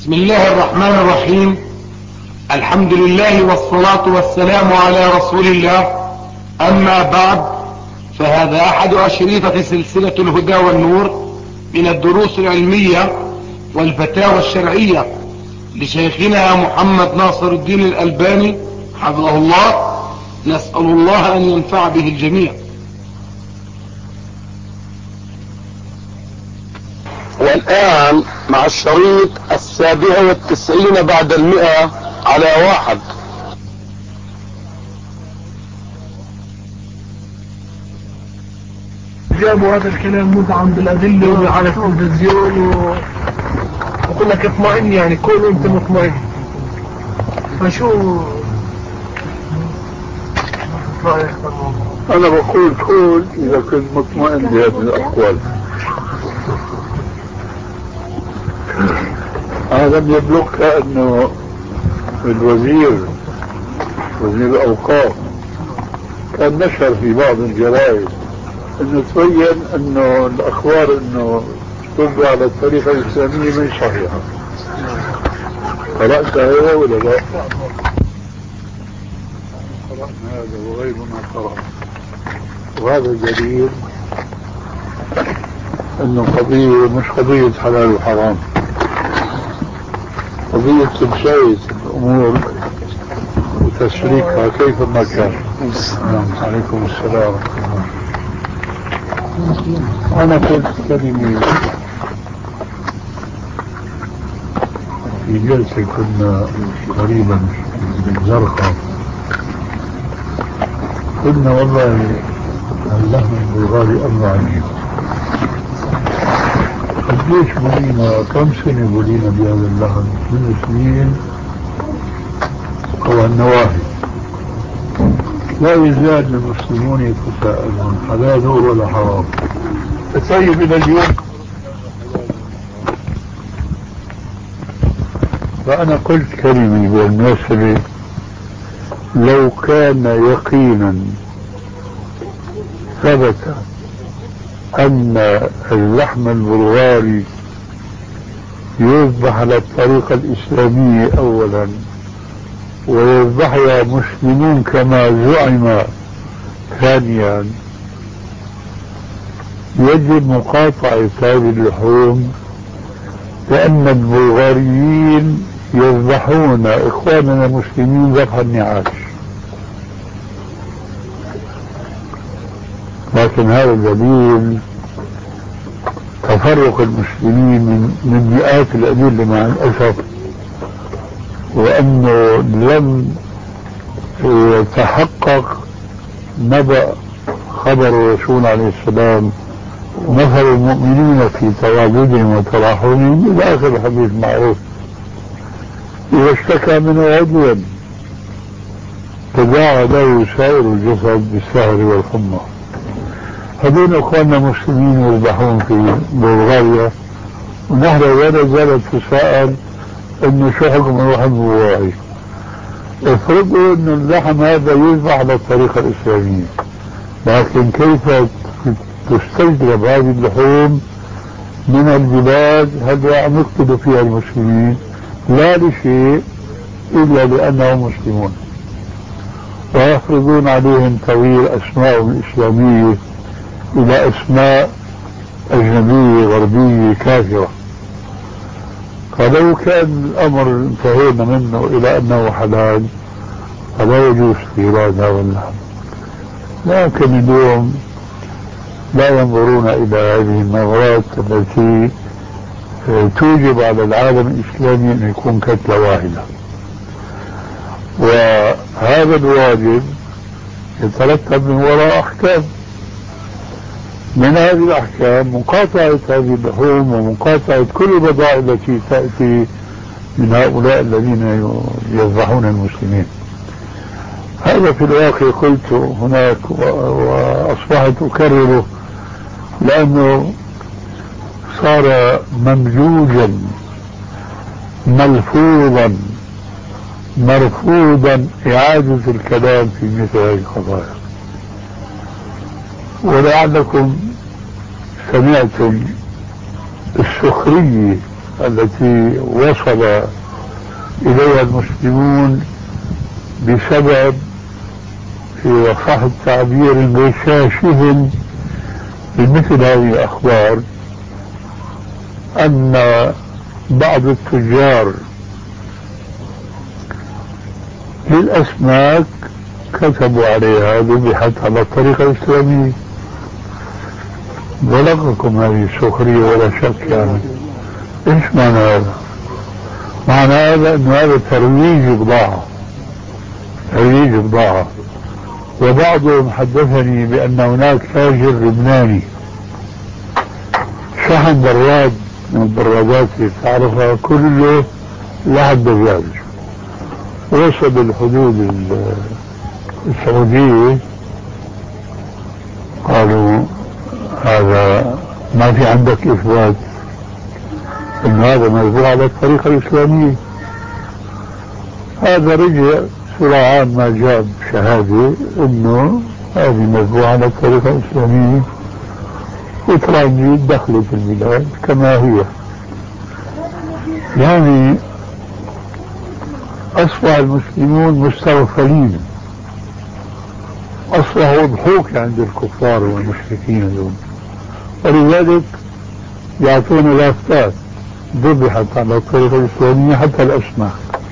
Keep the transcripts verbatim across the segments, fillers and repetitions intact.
بسم الله الرحمن الرحيم. الحمد لله والصلاة والسلام على رسول الله. أما بعد، فهذا أحد أشريطة سلسلة الهدى والنور من الدروس العلمية والفتاوى الشرعية لشيخنا محمد ناصر الدين الألباني حفظه الله. نسأل الله أن ينفع به الجميع. والآن مع الشريط السابع والتسعين بعد المئة على واحد. جابوا هذا الكلام مدعم بالأدلة وعلى التلفزيون وقل لك اطمئن، يعني كون انت مطمئن. فشو رأيك بالموضوع؟ أنا بقول كل إذا كنت مطمئن بهذه الأقوال. أنا لم يبلغك أنه الوزير وزير الأوقاف كان نشر في بعض الجرائد أنه تبين أنه الأخبار أنه تبع على الطريقة الإسلامية من صحيحة. قرأت هذا ولا لا؟ قرأنا هذا وغيرنا قرأ، وهذا دليل أنه قضية مش قضية حلال وحرام، قضية تبشير الأمور وتسليكها كيفما كان. عليكم السلام. أنا قلت كلمة في جلسة كنا قريبا من زرقاء، قلنا والله اللحم البلغاري أمر عجيب. قديش بولينا، كم سنة بولينا بهذا اللحم؟ من سنين أو النواهي. لا يزال المسلمون يتساءلون حلال ولا حرام. طيب إلى اليوم فأنا قلت كلمة بالمناسبة، لو كان يقينا ثبت أن اللحم البلغاري يذبح على الطريقة الإسلامية أولا، ويذبحها مسلمون كما زعم ثانيا، يجب مقاطعة هذه اللحوم، لأن البلغاريين يذبحون إخواننا المسلمين ذبح النعاش. لكن هذا دليل تفرق المسلمين من, من مئات الأدلة مع الأسف، وأنه لم يتحقق نبأ خبر الرسول عليه السلام مثل المؤمنين في تواجدهم وتراحمهم إلى آخر الحديث معروف. إذا اشتكى منه عضوا تداعى له سائر الجسد بالسهر والحمى. هذول اخواننا مسلمين يذبحون في بلغاريا، ونحن ولا زالت تساءل انه شو حكم اللحم البلغاري. افرضوا انه اللحم هذا يذبح على الطريقة الاسلامية، لكن كيف تستجلب هذه اللحوم من البلاد هذا عم يقتلوا فيها المسلمين لا لشيء الا لانهم مسلمون، ويفرضون عليهم تغيير اسمائهم الاسلامية إلى أسماء أجنبية غربية كافرة. فلو كان الأمر انتهينا منه إلى أنه حلال فلا يجوز استيراد هذا اللحم. لكن اليوم لا ينظرون إلى هذه النظرات التي توجب على العالم الإسلامي أن يكون كتلة واحدة، وهذا الواجب يترتب من وراء أحكام. من هذه الأحكام مقاطعة هذه اللحوم ومقاطعة كل البضائع التي تأتي من هؤلاء الذين يذبحون المسلمين. هذا في الواقع قلت هناك وأصبحت أكرره، لأنه صار ممزوجا ملفوظا مرفوضا إعادة الكلام في مثل هذه القضايا. ولعلكم سمعتم السخرية التي وصل إليها المسلمون بسبب، في صح التعبير، غشاشهم بمثل هذه الأخبار، أن بعض التجار للأسماك كتبوا عليها ذبحت على الطريقة الإسلامية. بلغكم هذه السخرية ولا شك. يعني ايش معنى هذا؟ معنى هذا انه هذا ترويج بضاعة، ترويج بضاعة. وبعضهم حدثني بان هناك تاجر لبناني شحن براد من البرادات اللي تعرفها كله لحد دجاج، وصل الحدود السعودية، قالوا هذا ما في عندك إثبات إن هذا مذبوح على الطريقة الإسلامية. هذا رجع سرعان ما جاب شهادة إنه هذه مذبوح على الطريقة الإسلامية، وتراجيت دخلت البلاد كما هي. يعني أصبح المسلمون مستغفلين، أصبحوا ضحوك عند الكفار والمشركين دول، ولذلك يعطون لافتات ذبحت على الطريقة الإسلامية حتى الأسماك.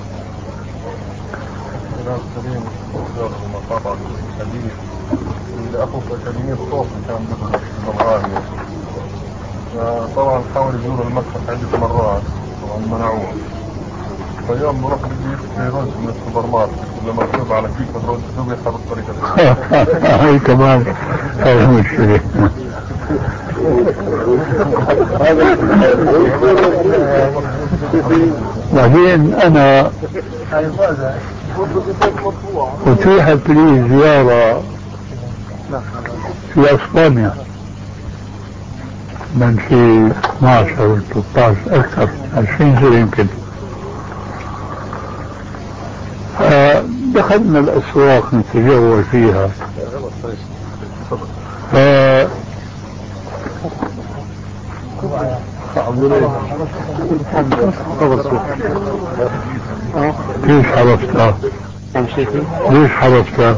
طبعا حاول يزور المكتب عدة مرات، طبعا منعوه. فيوم بروح بجيب رز من السوبر ماركت، لما مكتوب على كيس الرز ذبح بالطريقة هاي كمان هاي مشكلة. بعدين أنا أتيحت لي زيارة في أسبانيا من في اثني عشر ثلاثة عشر أكثر عشرين سنة يمكن. دخلنا الأسواق نتجول فيها، ف ليش حرفتها؟ ليش حرفتها؟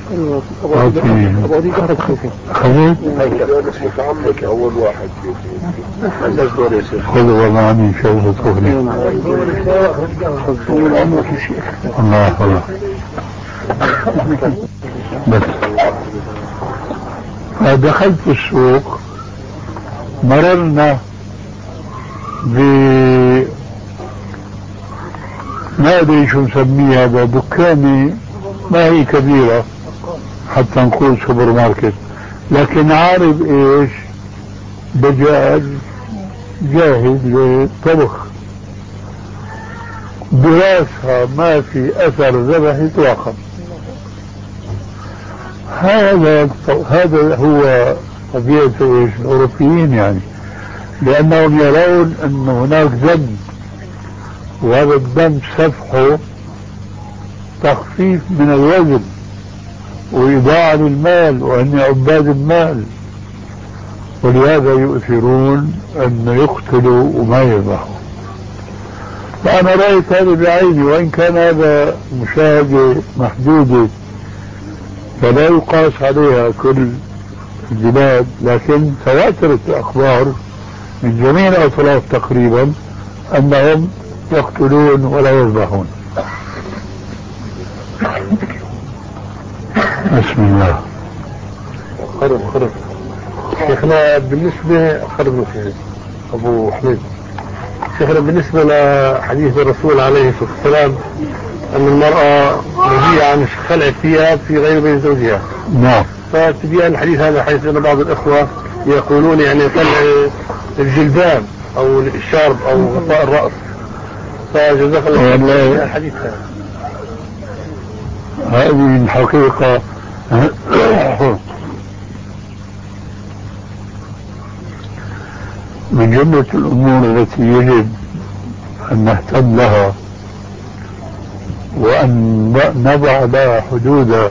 خذيت؟ أول واحد خذوا والله عني شوفوا تغني. الله الله. بس فدخلت السوق، مررنا ب ما ادري شو نسميه، هذا دكاني ما هي كبيرة حتى نقول سوبر ماركت، لكن عارف ايش، دجاج جاهز للطبخ، براسها ما في اثر ذبح اطلاقا. هذا هذا هو طبيعة ايش الاوروبيين، يعني لانهم يرون ان هناك ذنب، وهذا الذنب سفحه تخفيف من الوزن وإضاعة للمال، وأن عباد المال، ولهذا يؤثرون أن يقتلوا وما يذبحوا. فأنا رأيت هذا بعيني، وإن كان هذا مشاهدة محدودة فلا يقاس عليها كل البلاد، لكن تواترت الأخبار من جميع الأطراف تقريبا أنهم يقتلون ولا يذبحون. بسم الله. خرب خرب شيخنا، بالنسبة خرب مسيح أبو حميد، شيخنا بالنسبة لحديث الرسول عليه الصلاة والسلام أن المرأة نهي عن خلع الثياب في غير بيت زوجها. نعم. فتبين الحديث هذا حيث أن بعض الإخوة يقولون يعني خلع الجلباب أو الشارب أو غطاء الرأس، فجزاك الله خير الحديث هذا. هذه الحقيقة من جملة الأمور التي يجب أن نهتم لها وأن نضع لها حدودا،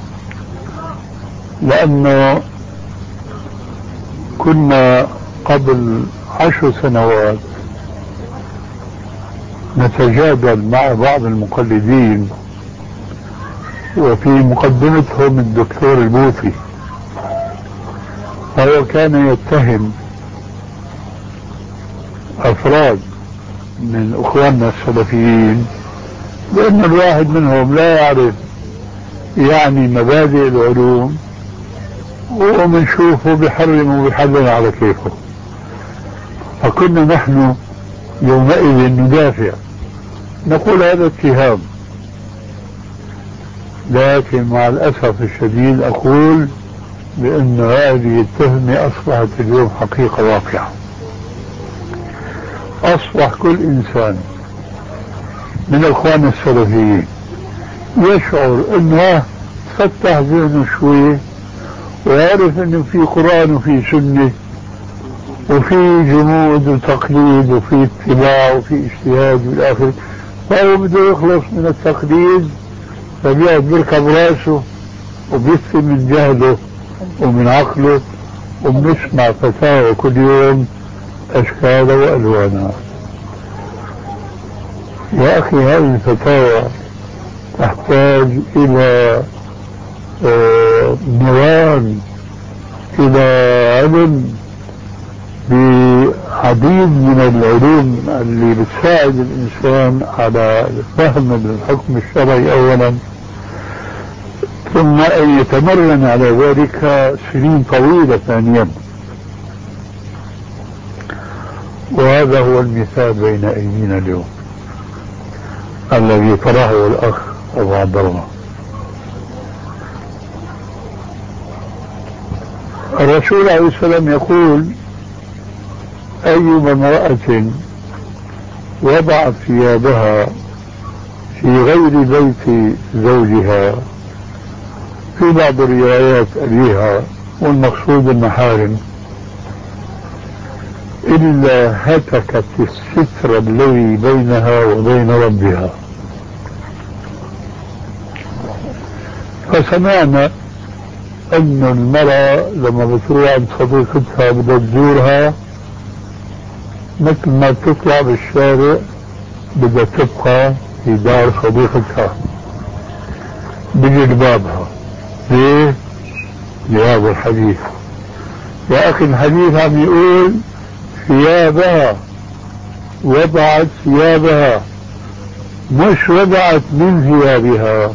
لأنه كنا قبل عشر سنوات نتجادل مع بعض المقلدين، وفي مقدمتهم الدكتور البوطي، فهو كان يتهم أفراد من أخواننا السلفيين بأن الواحد منهم لا يعرف يعني مبادئ العلوم، ومنشوفه بحرم وبيحلل على كيفه. فكنا نحن يومئذ ندافع، نقول هذا اتهام، لكن مع الأسف الشديد أقول بأن هذه التهمة أصبحت اليوم حقيقة واقعة. أصبح كل إنسان من الإخوان السلفيين يشعر أنه فتح ذهنه شوي ويعرف أنه في قرآن وفي سنة وفي جمود وتقليد وفي اتباع وفي اجتهاد والآخر، فهو بده يخلص من التقليد، فبيقعد بيركب راسه وبيثم من جهله ومن عقله، وبنسمع فتاوى كل يوم أشكال وألوانا. يا أخي هذه الفتاوى تحتاج إلى نيران، إلى علم بعديد من العلوم اللي بتساعد الإنسان على الفهم بالحكم الشرعي أولا، ثم أن يتمرن على ذلك سنين طويلة ثانيا. وهذا هو المثال بين أيدينا اليوم الذي طرحه الأخ أبو عبد الله. الرسول عليه السلام يقول: أيما امرأة وضعت ثيابها في غير بيت زوجها، في بعض الروايات أبيها والمقصود المحارم، إلا هتكت الستر الذي بينها وبين ربها. فسمعنا أن المرأة لما بتروح عند صديقتها بدها تزورها، مثل ما تطلع بالشارع بدها تبقى في دار صديقتها بجلبابها. ليه؟ لهذا الحديث. يا أخي الحديث عم يقول ثيابها، وضعت ثيابها، مش وضعت من ثيابها.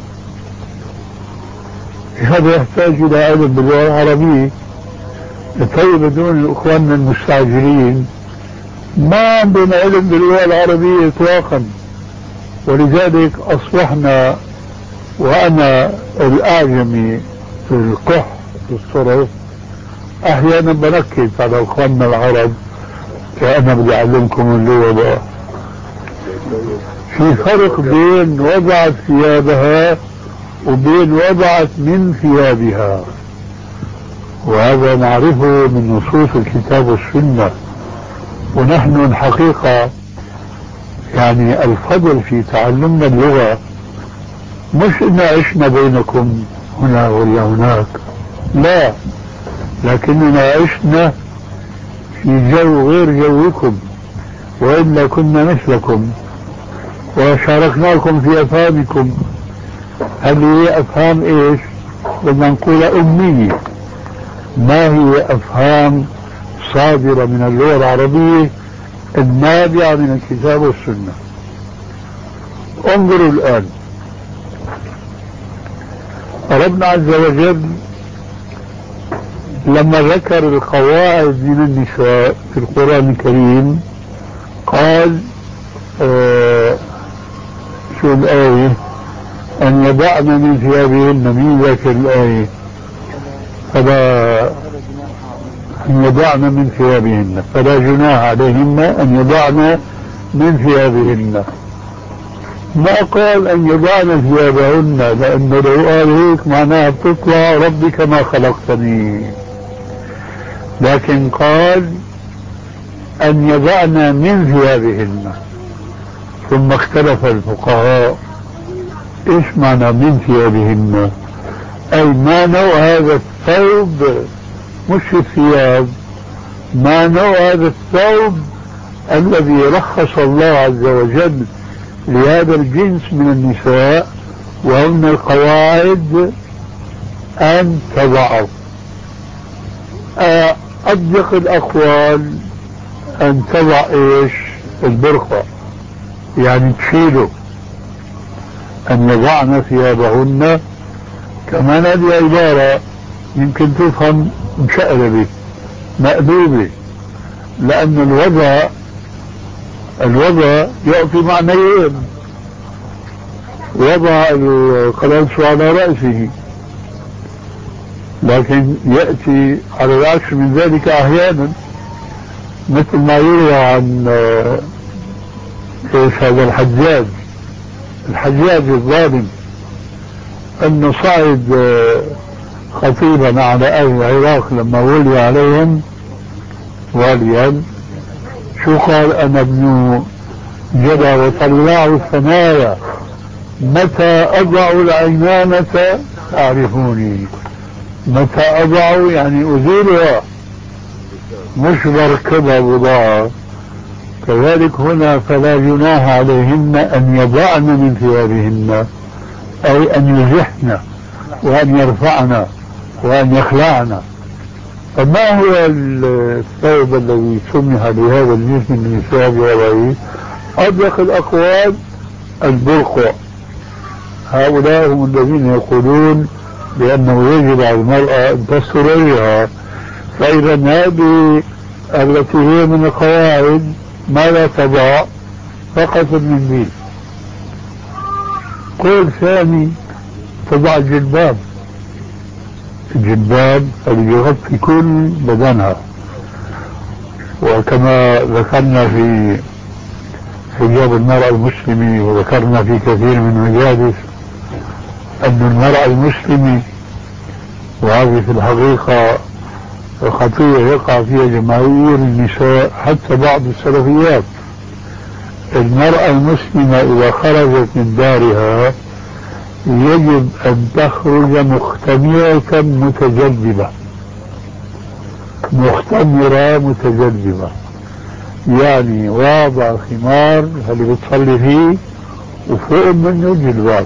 هذا يحتاج إلى علم باللغة العربية. طيب بدون الإخوان المستعجلين ما عندنا علم باللغة العربية إطلاقا، ولذلك أصبحنا، وأنا الأعجمي في القح في الصرف أحيانا بركز على إخواننا العرب كأنا بدي أعلمكم اللغة بقى. في فرق بين وضعت ثيابها وبين وضعت من ثيابها، وهذا نعرفه من نصوص الكتاب والسنة. ونحن الحقيقة يعني الفضل في تعلمنا اللغة مش إن عشنا بينكم هنا ولا هناك، لا، لكننا عشنا في جو غير جوكم، وإلا كنا مثلكم وشاركناكم في أفهامكم. هل هي أفهام إيش؟ بدنا نقول أمية، ما هي أفهام صادرة من اللغة العربية النابعة من الكتاب والسنة. انظروا الآن، ربنا عز وجل لما ذكر القواعد من النساء في القرآن الكريم قال آه شو الآية؟ أن يضعن من ثيابهن، مين ذاكر الآية؟ فلا أن يضعن من ثيابهن فلا جناح عليهن أن يضعن من ثيابهن. ما قال أن يضعن ثيابهن، لأنه لو قال هيك معناها بتطلع ربي كما خلقتني، لكن قال أن يضعن من ثيابهن. ثم اختلف الفقهاء ايش معنى من ثيابهن؟ اي ما نوع هذا الثوب، مش الثياب، ما نوع هذا الثوب الذي رخص الله عز وجل لهذا الجنس من النساء، وهن القواعد أن تضعوا. أضيق الأقوال أن تضع إيش؟ البرقع، يعني تشيله، أن يضعن ثيابهن. كمان هذه عبارة يمكن تفهم مشقلبة مقلوبة، لأن الوضع الوضع يعطي معنيين: وضع القلنسو على رأسه، لكن يأتي على العكس من ذلك أحيانا، مثل ما يروى عن ايش هذا الحجاج الحجاج الظالم، انه صعد خطيبا على اهل العراق لما ولي عليهم واليا، شو قال؟ انا ابن جدع وطلعوا الثنايا، متى اضع العمامة تعرفوني. متى اضع يعني ازيلها، مش بركبها بضاعة. كذلك هنا فلا جناح عليهن ان يضعن من ثيابهن، اي ان يزحن وان يرفعن وان يخلعن. فما هو الثوب الذي سمح لهذا الجنس من النساء بوضعه؟ اضيق الاقوال البرقع. هؤلاء هم الذين يقولون بانه يجب على المرأة ان تستر وجهها. فاذا هذه التي هي من القواعد ما لا تضع فقط المنديل. قول ثاني: تضع الجلباب. الجلباب اللي يغطي كل بدنها، وكما ذكرنا في حجاب المرأة المسلمة، وذكرنا في كثير من مجالس أن المرأة المسلمة، وهذه في الحقيقة خطيئة يقع فيها جماهير النساء حتى بعض السلفيات، المرأة المسلمة إذا خرجت من دارها يجب أن تخرج مختمرة متجذبة، مختمرة متجذبة، يعني واضع خمار اللي بتصلي فيه وفوق منه جلباب،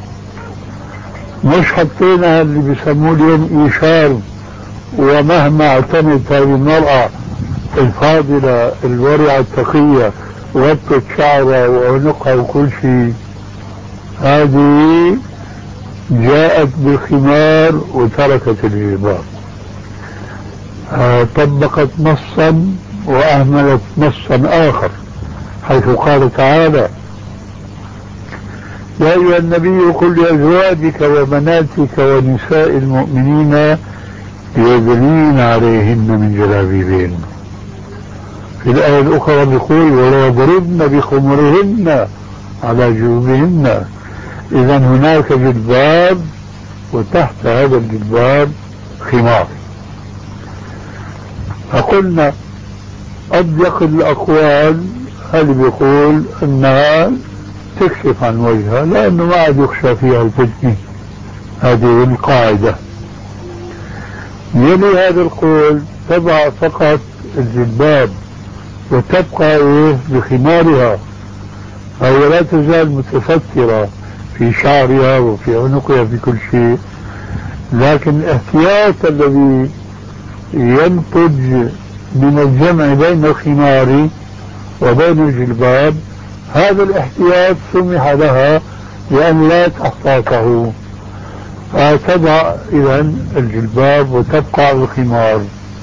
مش حطينا اللي بيسموه اليوم إيشار. ومهما اعتنت هذه المرأة الفاضلة الورعة التقية وغطت شعرها وعنقها وكل شيء، هذه جاءت بالخمار وتركت الجلباب، طبقت نصا وأهملت نصا آخر، حيث قال تعالى: يا أيها النبي قل لأزواجك وبناتك ونساء المؤمنين يدنين عليهن من جلابيبهن. في الآية الأخرى بيقول: ولا يضربن بخمرهن على جيوبهن. إذا هناك جلباب وتحت هذا الجلباب خمار. فقلنا أضيق الأقوال هل بيقول أنها تكشف عن وجهها، لأنه ما عاد يخشى فيها الفتنة، هذه القاعدة. يلي هذا القول: تضع فقط الجلباب وتبقى إيه بخمارها، فهي لا تزال متسترة في شعرها وفي عنقها في كل شيء، لكن الاحتياط الذي ينتج من الجمع بين الخمار وبين الجلباب، هذا الاحتياط سمح لها بأن لا تحتاطه، فتضع إذا الجلباب وتبقى الخمار.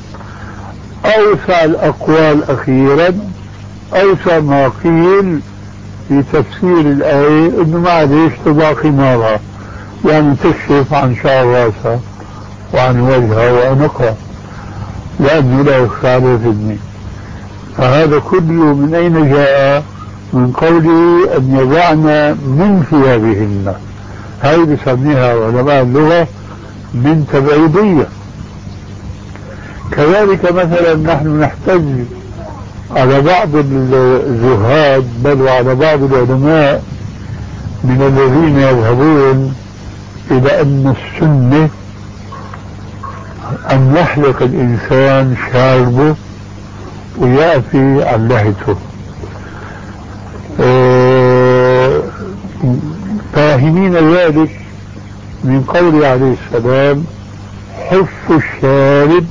أوسع الأقوال أخيرا، أوسع ما قيل في تفسير الآية إنه معليش تضع خمارها، يعني تكشف عن شعر راسها وعن وجهها وعنقها، لأنه لا يخفى عليه فتنة. فهذا كله من أين جاء؟ من قوله أن يضعن من ثيابهن، هاي بسميها علماء اللغة من تبعيضية. كذلك مثلا نحن نحتج على بعض الزهاد، بل وعلى بعض العلماء من الذين يذهبون إلى أن السنة أن يحلق الإنسان شاربه ويأتي عن لحيته، فاهمين ذلك من قوله عليه السلام حف الشارب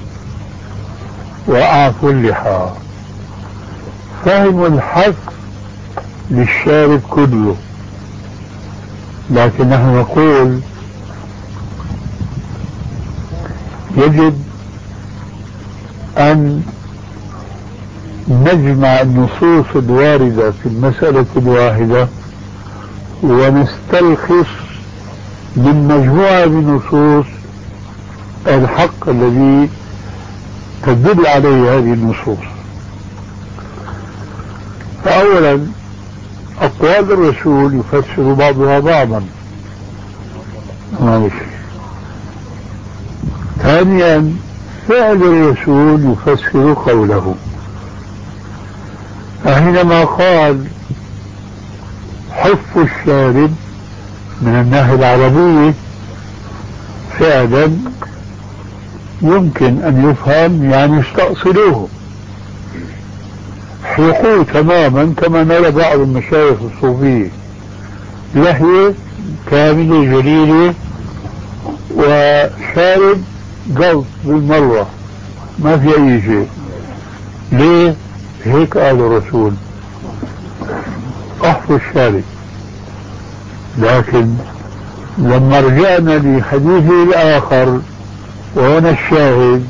وأعفوا اللحى. فهم الحف للشارب كله، لكن نحن نقول يجب أن نجمع النصوص الواردة في المسألة الواحدة ونستلخص من مجموعة من نصوص الحق الذي تدل عليه هذه النصوص. فأولا أقوال الرسول يفسر بعضها بعضا، معلش. ثانيا فعل الرسول يفسر قوله. فحينما قال حف الشارب من الناحية العربية فعلا يمكن أن يفهم يعني استأصلوه، حقوه تماما كما نرى بعض المشايخ الصوفية، لحية كاملة جليلة وشارب قلط بالمرة ما في أي شيء. ليه؟ هيك قال الرسول احفظ الشارب. لكن لما رجعنا لحديثه الآخر وهنا الشاهد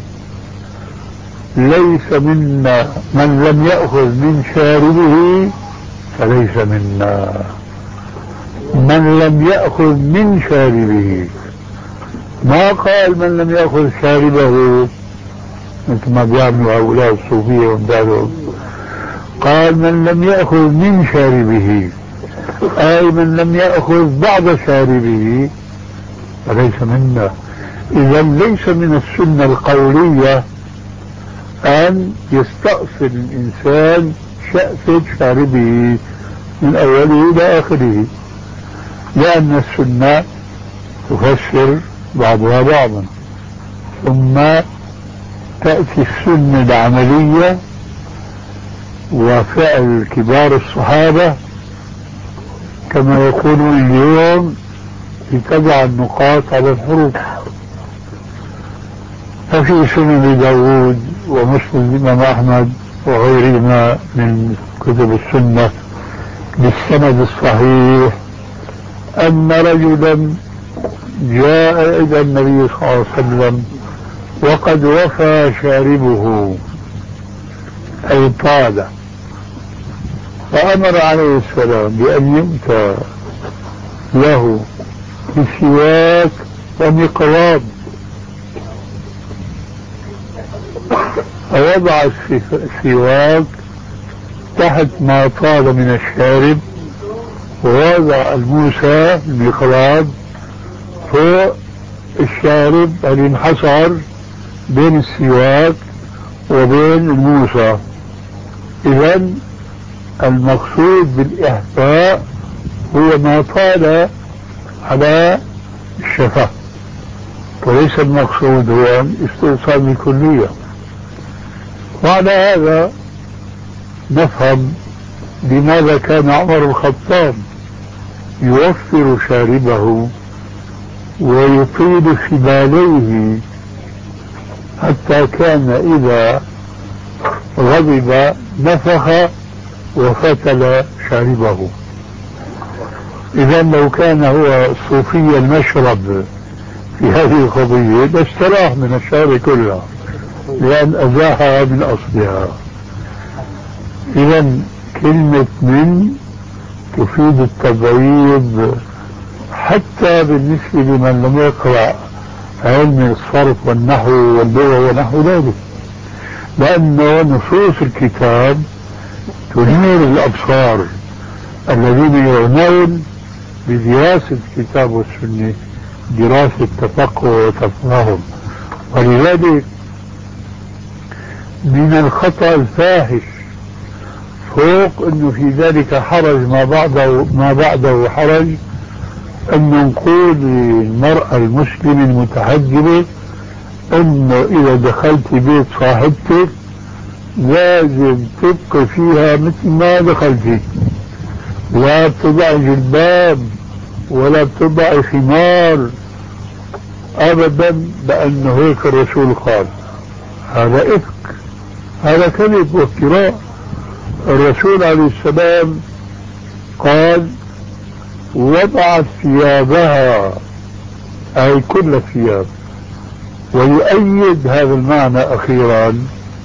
ليس منا من لم يأخذ من شاربه فليس منا، من لم يأخذ من شاربه، ما قال من لم يأخذ شاربه مثل ما بيعملوا هؤلاء الصوفية وامثالهم، قال من لم يأخذ من شاربه أي من لم يأخذ بعض شاربه فليس منا. إذا ليس من السنة القولية أن يستأصل الإنسان شأفة شاربه من أوله إلى آخره، لأن السنة تفسر بعضها بعضا. ثم تأتي السنة العملية وفعل كبار الصحابة كما يقولون اليوم لتضع النقاط على الحروف. ففي سنن داود ومسلم الإمام أحمد وغيرهما من كتب السنة بالسند الصحيح أن رجلا جاء إلى النبي صلى الله عليه وسلم وقد وفى شاربه أي طال، فأمر عليه السلام بأن يؤتى له بسواك ومقراض، فوضع السواك تحت ما طال من الشارب ووضع الموسى المقراض فوق الشارب اللي انحصر بين السواك وبين الموسى. إذن المقصود بالإحفاء هو ما طال على الشفة، وليس المقصود هو الاستئصال بالكلية. وعلى هذا نفهم لماذا كان عمر الخطاب يوفر شاربه ويطيل شباليه حتى كان إذا غضب نفخ وفتل شاربه. إذا لو كان هو صوفي المشرب في هذه القضية لاستراح من الشارب كلها لأن أزاحها من أصلها. إذا كلمة من تفيد التبعيض حتى بالنسبة لمن لم يقرأ علم الصرف والنحو واللغة ونحو ذلك، لأن نصوص الكتاب تنير الأبصار الذين يعنون بدراسة الكتاب والسنة دراسة تفقه وتفاهم. ولذلك من الخطأ الفاحش فوق انه في ذلك حرج ما بعده ما بعده حرج ان نقول للمرأة المسلمة المتحجبة انه اذا دخلت بيت صاحبتك لازم تبقي فيها مثل ما دخلتي، لا تضع جلباب ولا بتضع خمار ابدا بانه هيك الرسول قال. هذا افك، هذا كذب وافتراء. الرسول عليه السلام قال وضعت ثيابها اي كل الثياب. ويؤيد هذا المعنى اخيرا،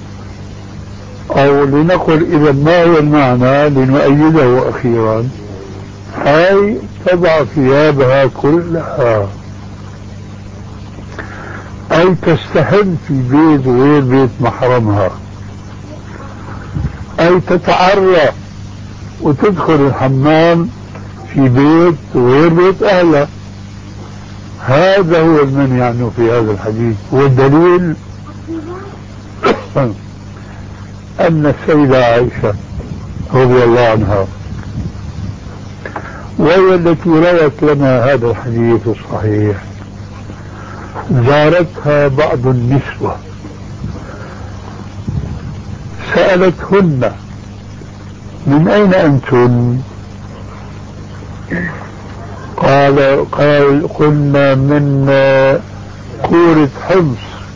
او لنقل اذا ما هو المعنى لنؤيده اخيرا، اي تضع ثيابها كلها، اي تستحم في بيت غير بيت محرمها، اي تتعرى وتدخل الحمام في بيت غير بيت اهلها. هذا هو المنهي عنه في هذا الحديث. والدليل ان السيدة عائشة رضي الله عنها وهي التي روت لنا هذا الحديث الصحيح زارتها بعض النسوة سألتهن من أين أنتن؟ قال قال قلنا من كورة حمص.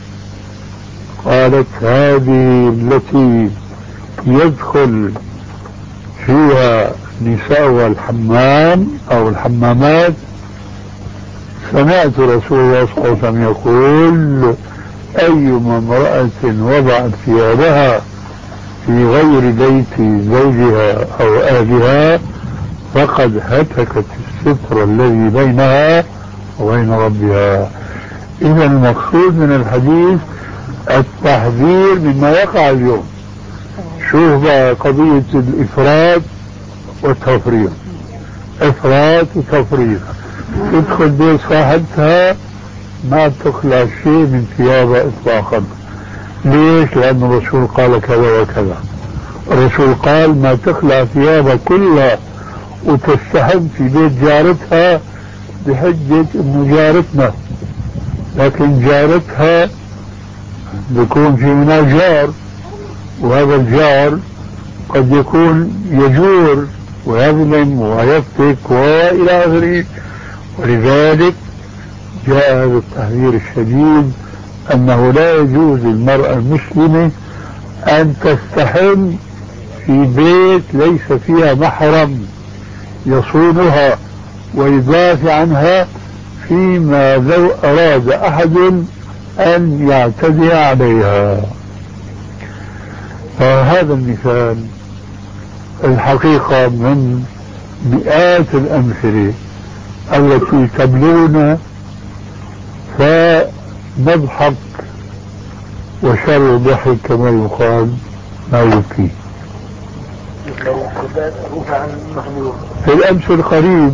قالت هذه التي يدخل فيها نساء الحمام أو الحمامات. سمعت رسول الله صلى الله عليه وسلم يقول أيما امرأة وضعت ثيابها في غير بيت زوجها أو أهلها فقد هتكت الستر الذي بينها وبين ربها. إذا المقصود من الحديث التحذير مما يقع اليوم. شوف بقى قضية الإفراط والتفريط، إفراط وتفريط. تدخل بيت صاحبتها ما تخلع شيء من ثيابها إطلاقا. ليش؟ لأن الرسول قال كذا وكذا. الرسول قال ما تخلع ثيابها كلها وتستحم في بيت جارتها بحجة انه جارتنا، لكن جارتها بيكون في منها جار، وهذا الجار قد يكون يجور ويظلم ويفتك والى اخره. ولذلك جاء هذا التحذير الشديد انه لا يجوز للمرأة المسلمة ان تستحم في بيت ليس فيها محرم يصونها ويدافع عنها فيما لو أراد أحد أن يعتدي عليها. فهذا المثال الحقيقة من مئات الأمثلة التي تبلغنا فنضحك وشر الضحك كما يقال ما يبكي. في الأمس القريب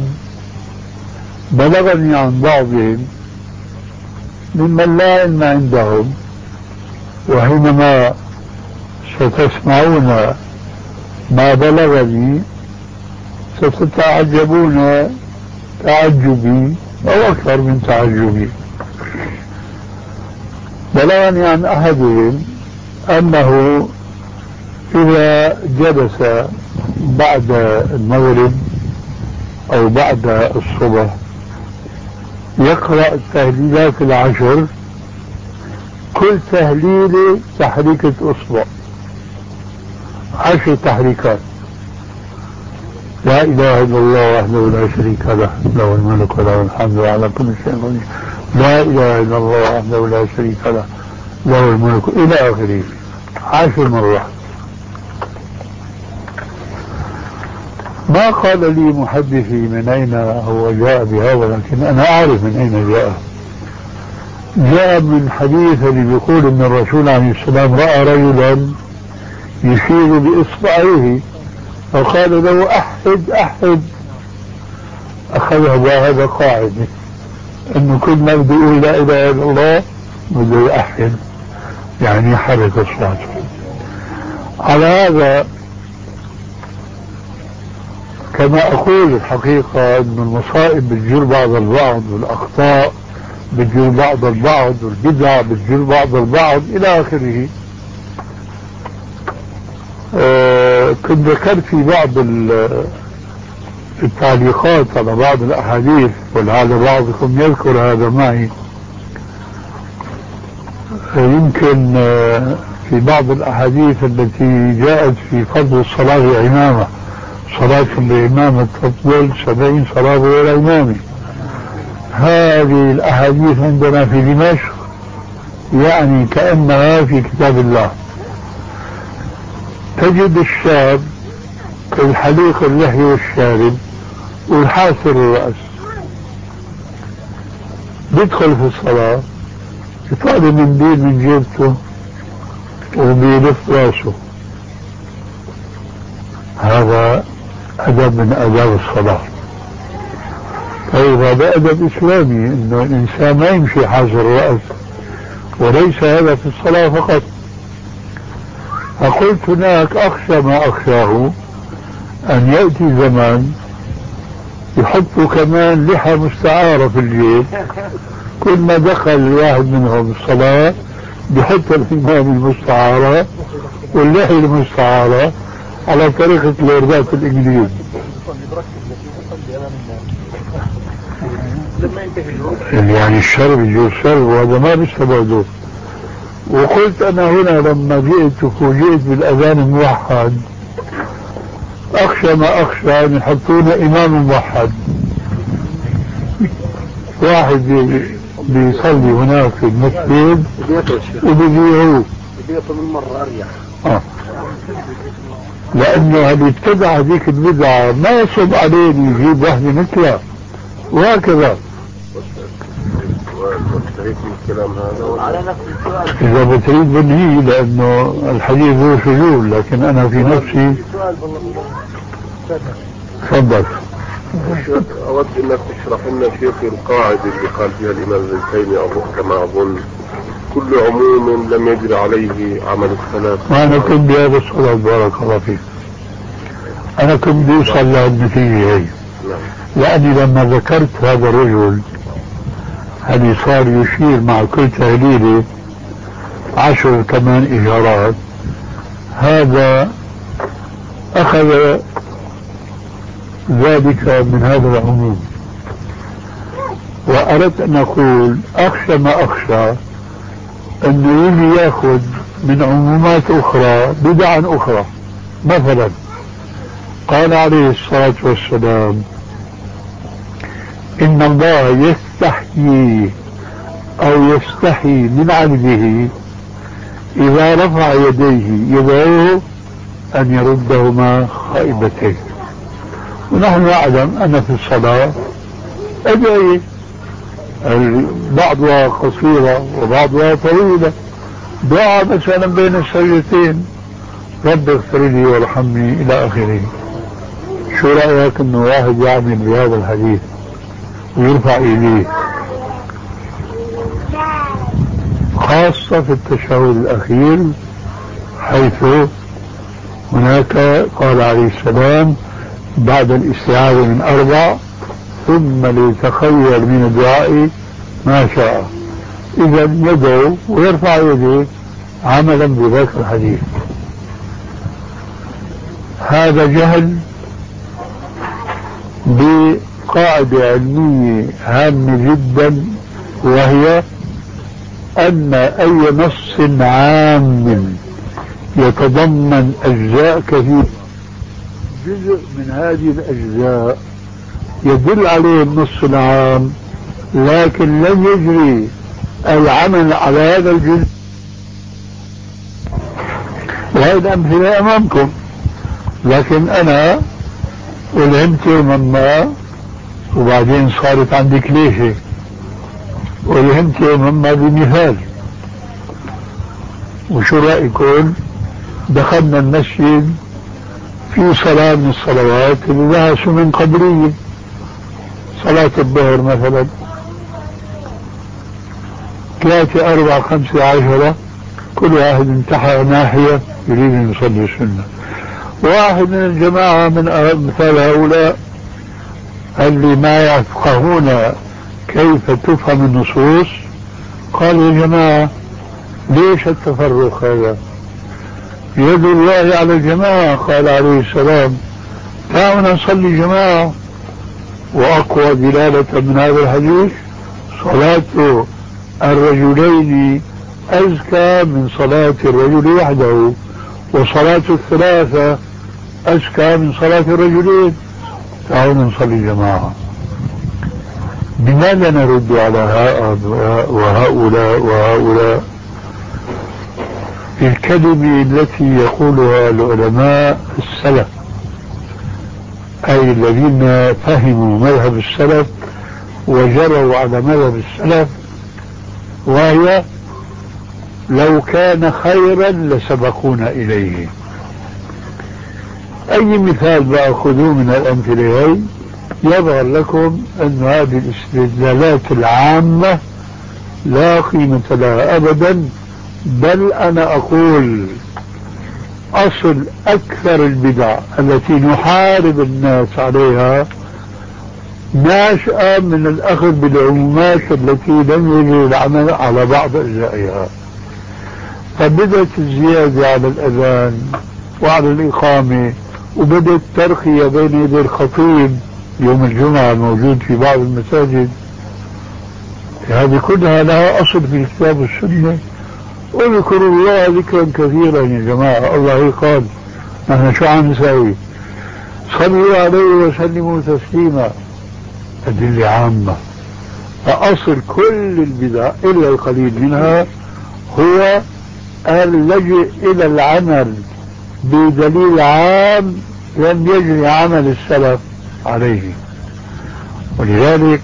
بلغني عن بعضهم ممن لا علم عندهم، وحينما ستسمعون ما بلغني ستتعجبون تعجبي أو أكثر من تعجبي. بلغني عن أحدهم أنه إذا جلس بعد المغرب أو بعد الصبح يقرأ التهليلات العشر، كل تهليلة تحريكة أصبع، عشر تحريكات. لا إله إلا الله وحده لا شريك له له الملك وله الحمد على كل شيء قدير. لا إله إلا الله وحده لا شريك له له الملك إلى آخره عشر مرات. ما قال لي محدثي من أين هو جاء بهذا، لكن أنا أعرف من أين جاء. جاء من حديث اللي بيقول أن الرسول عليه السلام رأى رجلا يشير بإصبعيه فقال له أحد أحد. أخذها هذا قاعدة أنه كل ما بده يقول لا إله إلا الله بده يأحد، يعني يحرك أصواته. على هذا كما أقول الحقيقة أن المصائب بتجر بعض البعض، والأخطاء بتجر بعض البعض، والبدع بتجر بعض البعض إلى آخره. أه كنت ذكرت في بعض في التعليقات على بعض الأحاديث، ولعل بعضكم يذكر هذا معي، يمكن في بعض الأحاديث التي جاءت في فضل الصلاة عمامة، صلاة بإمامة تفضل سبعين صلاة غير إمامي. هذه الأحاديث عندنا في دمشق يعني كأنها في كتاب الله. تجد الشاب الحليق اللحية والشارب والحاسر الرأس بيدخل في الصلاة يطالب منديل من جيبته وبيلف راسه. هذا أدب من آداب الصلاة. طيب هذا أدب إسلامي، إنه الإنسان ما يمشي حاسر الرأس، وليس هذا في الصلاة فقط. فقلت هناك أخشى ما أخشاه أن يأتي زمان يحطوا كمان لحى مستعارة في الجيب، كل ما دخل الواحد منهم الصلاة بيحط الإمام المستعارة واللحية المستعارة على طريقة الوردات الإنجليز. يعني الشرب يجوز شرب، وهذا ما بيستبعدوه. وقلت أنا هنا لما جئت وفوجئت بالأذان الموحد أخشى ما أخشى أن يحطون إمام موحد، واحد بيصلي هناك في المسجد وبيبيعوه من مرة أريح. آه. لأنه اللي ابتدع هذيك البدعة ما يصب عليه يجيب واحدة مثلها، وهكذا. إذا بتريد بنهي لأنه الحديث هو شذوذ، لكن أنا في نفسي تفضل. أود أنك تشرح لنا شيخ القاعدة اللي قال فيها الإمام ابن تيمية كما أظن كل عموم لم يجري عليه عمل السلف. وأنا كنت بهذا الصلاة بارك الله فيك، أنا كنت بوصل للنتيجة هي. لأني لما ذكرت هذا الرجل اللي صار يشير مع كل تهليلة عشر ثمان إشارات، هذا أخذ ذلك من هذا العموم. وأردت أن أقول أخشى ما أخشى أنه يجي يأخذ من عمومات أخرى بدعا أخرى. مثلا قال عليه الصلاة والسلام إن الله يستحيي أو يستحي من عبده إذا رفع يديه يدعوه أن يردهما خائبتين. ونحن نعلم أن في الصلاة أدعية بعضها قصيرة وبعضها طويلة، دعاء مثلا بين السجدتين رب اغفر لي وارحمني إلى آخره. شو رأيك أنه واحد يعمل بهذا الحديث ويرفع إليه، خاصة في التشهد الأخير حيث هناك قال عليه السلام بعد الاستعاذة من أربع ثم ليتخير من الدعاء ما شاء. إذا يدعو ويرفع يديه عملا بذاك الحديث. هذا جهل بقاعدة علمية هامة جدا، وهي أن أي نص عام يتضمن أجزاء كثيرة، جزء من هذه الأجزاء يدل عليه النص العام لكن لم يجري العمل على هذا الجزء. وهذه الأمثلة أمامكم، لكن أنا ألهمت مما وبعدين صارت عندي كليشة، ألهمت مما بمثال. وشو رأيكم دخلنا المسجد في صلاة من الصلوات اللي لها سنن قدرية، صلاة الظهر مثلا ثلاثة أربعة خمسة عشرة، كل واحد انتحى ناحية يريد أن يصلي السنة. واحد من الجماعة من مثال هؤلاء اللي ما يفقهون كيف تفهم النصوص قال يا جماعة ليش التفرق هذا؟ يد الله على الجماعة. قال عليه السلام تعالوا نصلي جماعة وأقوى دلالة من هذا الحديث صلاة الرجلين أزكى من صلاة الرجل وحده، وصلاة الثلاثة أزكى من صلاة الرجلين. تعالوا نصلي جماعة. بماذا نرد على هؤلاء وهؤلاء وهؤلاء؟ الكلمة التي يقولها العلماء السلف، أي الذين فهموا مذهب السلف وجروا على مذهب السلف، وهي لو كان خيرا لسبقونا إليه. أي مثال بأخذوه من الأمثلة هي يظهر لكم أن هذه الاستدلالات العامة لا قيمة لها أبدا، بل أنا أقول أصل أكثر البدع التي نحارب الناس عليها ناشئة من الأخذ بالعمومات التي لم يجري العمل على بعض أجزائها. فبدأت الزيادة على الأذان وعلى الإقامة، وبدأت الترقية بين يدي الخطيب يوم الجمعة الموجود في بعض المساجد. هذه كلها لها أصل في الكتاب والسنة. اذكروا الله ذكرا كثيرا يا جماعة. الله قال نحن شو عم نسوي؟ صلوا عليه وسلموا تسليما. أدلة عامة. فأصل كل البدع إلا القليل منها هو اللجئ إلى العمل بدليل عام لم يجري عمل السلف عليه. ولذلك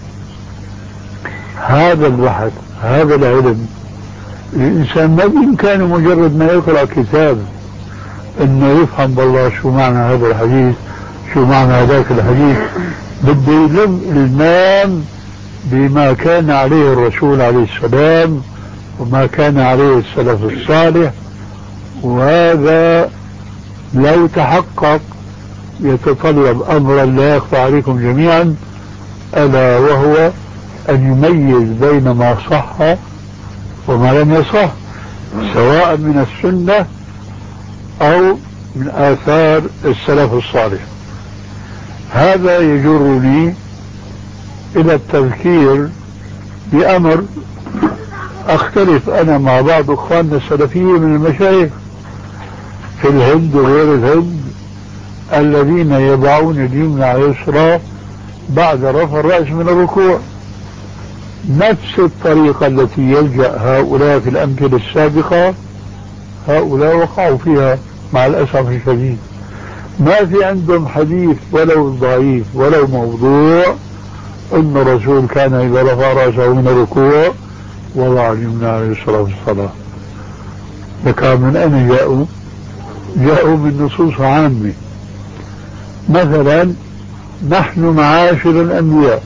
هذا البحث، هذا العلم، الإنسان ما بإمكانه مجرد ما يقرأ كتاب إنه يفهم بالله شو معنى هذا الحديث، شو معنى هذاك الحديث. بده يلم المام بما كان عليه الرسول عليه السلام وما كان عليه السلف الصالح، وهذا لو تحقق يتطلب أمرا لا يخفى عليكم جميعا، ألا وهو أن يميز بين ما صح وما لم يصح، سواء من السنة أو من آثار السلف الصالح. هذا يجرني إلى التذكير بأمر أختلف أنا مع بعض أخواننا السلفيين من المشايخ في الهند وغير الهند الذين يضعون اليمنى على اليسرى بعد رفع الرأس من الركوع. نفس الطريقة التي يلجأ هؤلاء في الأمثلة السابقة هؤلاء وقعوا فيها مع الأسف الشديد. ما في عندهم حديث ولو ضعيف ولو موضوع أن الرسول كان إذا رفع رأسه من الركوع وضع اليمنى على اليسرى في الصلاة. لكن من أين جاءوا؟ جاءوا من نصوص عامة. مثلا نحن معاشر الأنبياء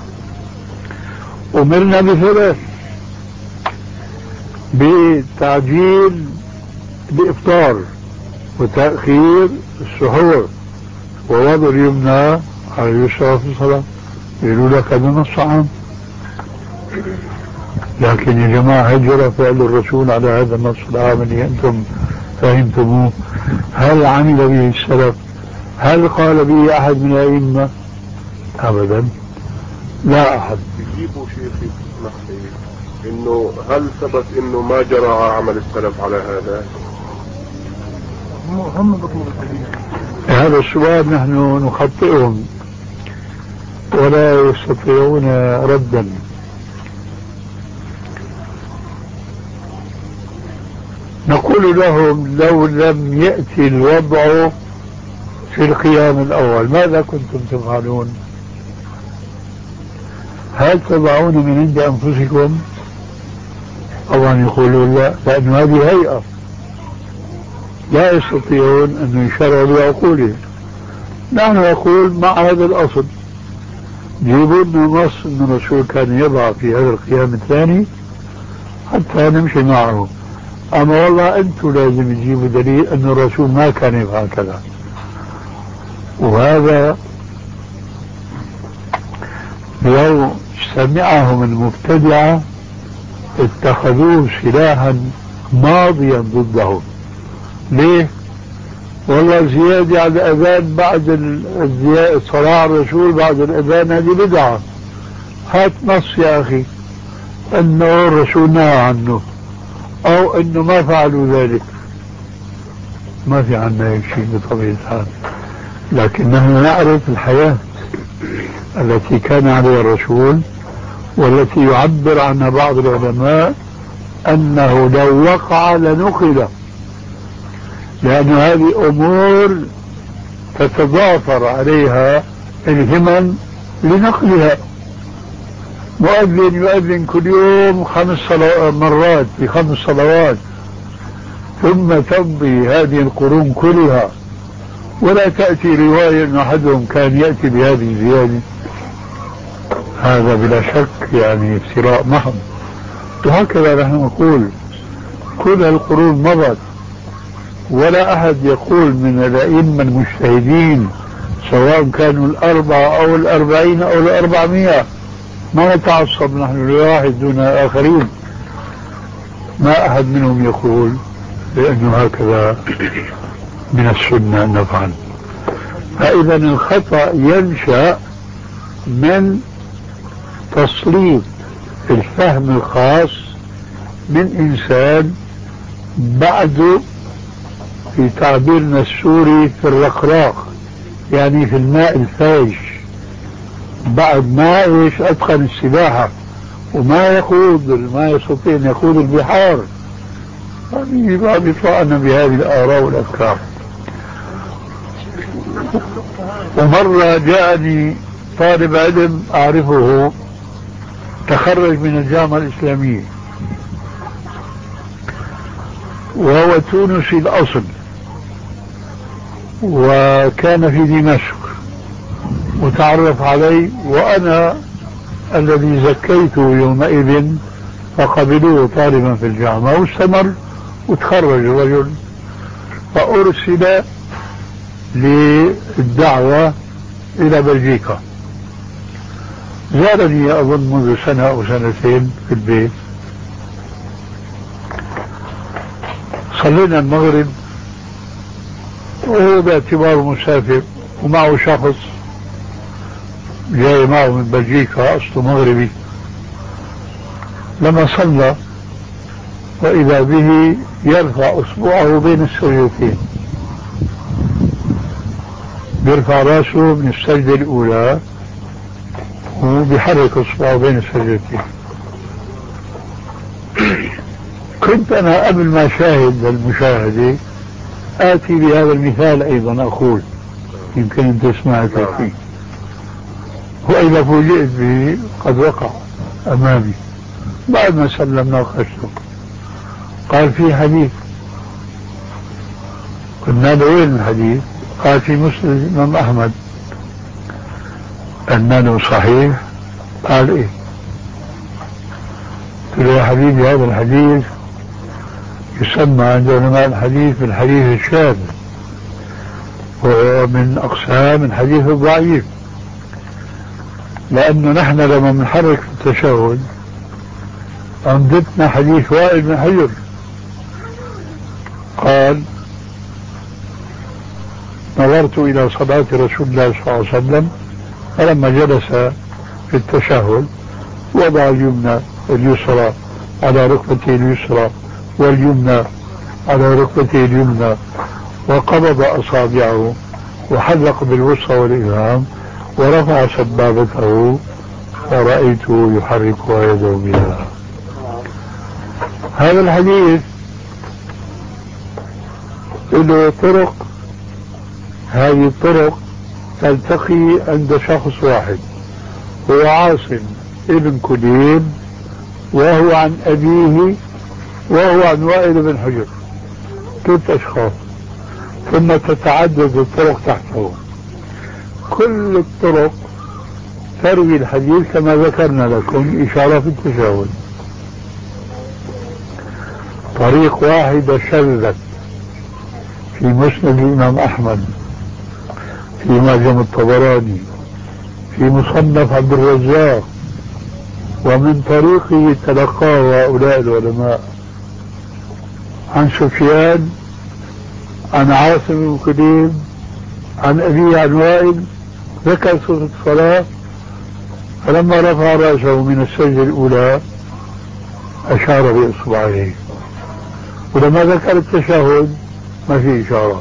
أمرنا بثلاث: بتعجيل الإفطار وتأخير السحور ووضع اليمنى على اليسرى في الصلاة. يقولوا لك هذا نص عام، لكن يا جماعة هجر فعل الرسول على هذا النص العام اللي أنتم فهمتموه. هل عمل به السلف؟ هل قال به أحد من الأئمة؟ أبدا، لا أحد. يجيبوا شيخي إنه هل ثبت إنه ما جرى عمل السلف على هذا؟ هم بطلوا الحديث. هذا السؤال نحن نخطئهم ولا يستطيعون ردا. نقول لهم لو لم يأتي الوضع في القيام الأول ماذا كنتم تفعلون؟ هل تضعون من عند أنفسكم؟ أو أن يقولوا لا، لأن هذه هيئة لا يستطيعون أن يشرعوا بعقولهم. نحن نقول مع هذا الأصل جيبوا لنا نص أن الرسول كان يضع في هذا القيام الثاني حتى نمشي معه. أما والله أنتم لازم تجيبوا دليل أن الرسول ما كان يفعل كذا. وهذا لو سمعهم المبتدعة اتخذوه سلاحا ماضيا ضدهم. ليه؟ والله والله زيادة على الأذان بعد الصلاة على الرسول بعد الأذان هذه بدعة. هات نص يا أخي أنه الرسول نهى عنه أو أنه ما فعلوا ذلك. ما في عنا هيك شيء بطبيعة الحال، لكن نحن نعرف الحياة التي كان عليها الرسول والتي يعبر عنها بعض العلماء أنه لو وقع لنقل، لأن هذه أمور تتضافر عليها الهمم لنقلها. مؤذن يؤذن كل يوم خمس مرات في خمس صلوات ثم تمضي هذه القرون كلها ولا تأتي رواية أن أحدهم كان يأتي بهذه الزيادة، هذا بلا شك يعني افتراء محض. وهكذا نحن نقول كل القرون مضت ولا أحد يقول من الأئمة المجتهدين سواء كانوا الأربعة أو الأربعين أو الأربعمائة، ما نتعصب نحن لواحد دون آخرين، ما أحد منهم يقول لأنه هكذا من السنة أن نفعل. فإذا الخطأ ينشأ من تسليط الفهم الخاص من إنسان بعده في تعبيرنا السوري في الرقراق، يعني في الماء الفايش، بعد ما ايش اتقن السباحة وما يخوض ما يستطيع ان يخوض البحار، هذه بعد يطلعنا بهذه الآراء والأفكار. ومرة جاءني طالب علم أعرفه تخرج من الجامعة الإسلامية وهو تونسي الأصل وكان في دمشق وتعرف علي وأنا الذي زكيته يومئذ فقبلوه طالبا في الجامعة واستمر وتخرج الرجل فأرسل للدعوة إلى بلجيكا. زارني أظن منذ سنة أو سنتين في البيت، صلينا المغرب وهو باعتباره مسافر ومعه شخص جاي معه من بلجيكا أصله مغربي. لما صلى وإذا به يرفع أصبعه بين السجدتين، بيرفع راسه من السجدة الأولى وبيحرك أصبعه بين السجدتين. كنت أنا قبل ما أشاهد المشاهدة آتي بهذا المثال أيضا أقول يمكن أن تسمعك فيه، وإذا فوجئت به قد وقع أمامي بعد ما سلمنا وخشته. قال في حديث، قلنا له وين الحديث؟ قال في مسند الإمام أحمد. قلنا له صحيح؟ قال إيه؟ قلت له يا حبيبي هذا الحديث يسمى عند علماء الحديث بالحديث الشاذ وهو من أقسام الحديث الضعيف، لأنه نحن لما بنحرك في التشهد عندنا حديث وائل بن حجر قال نظرت إلى صلاة رسول الله صلى الله عليه وسلم فلما جلس في التشهد وضع اليمنى اليسرى على ركبته اليسرى واليمنى على ركبته اليمنى وقبض أصابعه وحلق بالوسطى والإبهام ورفع سبابته ورأيته يحرك يده بها. هذا الحديث له طرق، هذه الطرق تلتقي عند شخص واحد هو عاصم ابن كليب وهو عن أبيه وهو عن وائل بن حجر، ثلاث أشخاص، ثم تتعدد الطرق تحته. كل الطرق تروي الحديث كما ذكرنا لكم إشارة في التشهد. طريق واحدة شذت في مسند الإمام أحمد، في معجم الطبراني، في مصنف عبد الرزاق، ومن طريقه تلقاه هؤلاء العلماء عن سفيان عن عاصم بن كليب عن أبي عن وائل ذكر صفة الصلاة، فلما رفع رأسه من السجدة الأولى أشار بإصبعيه، ولما ذكر التشهد ما في إشارة.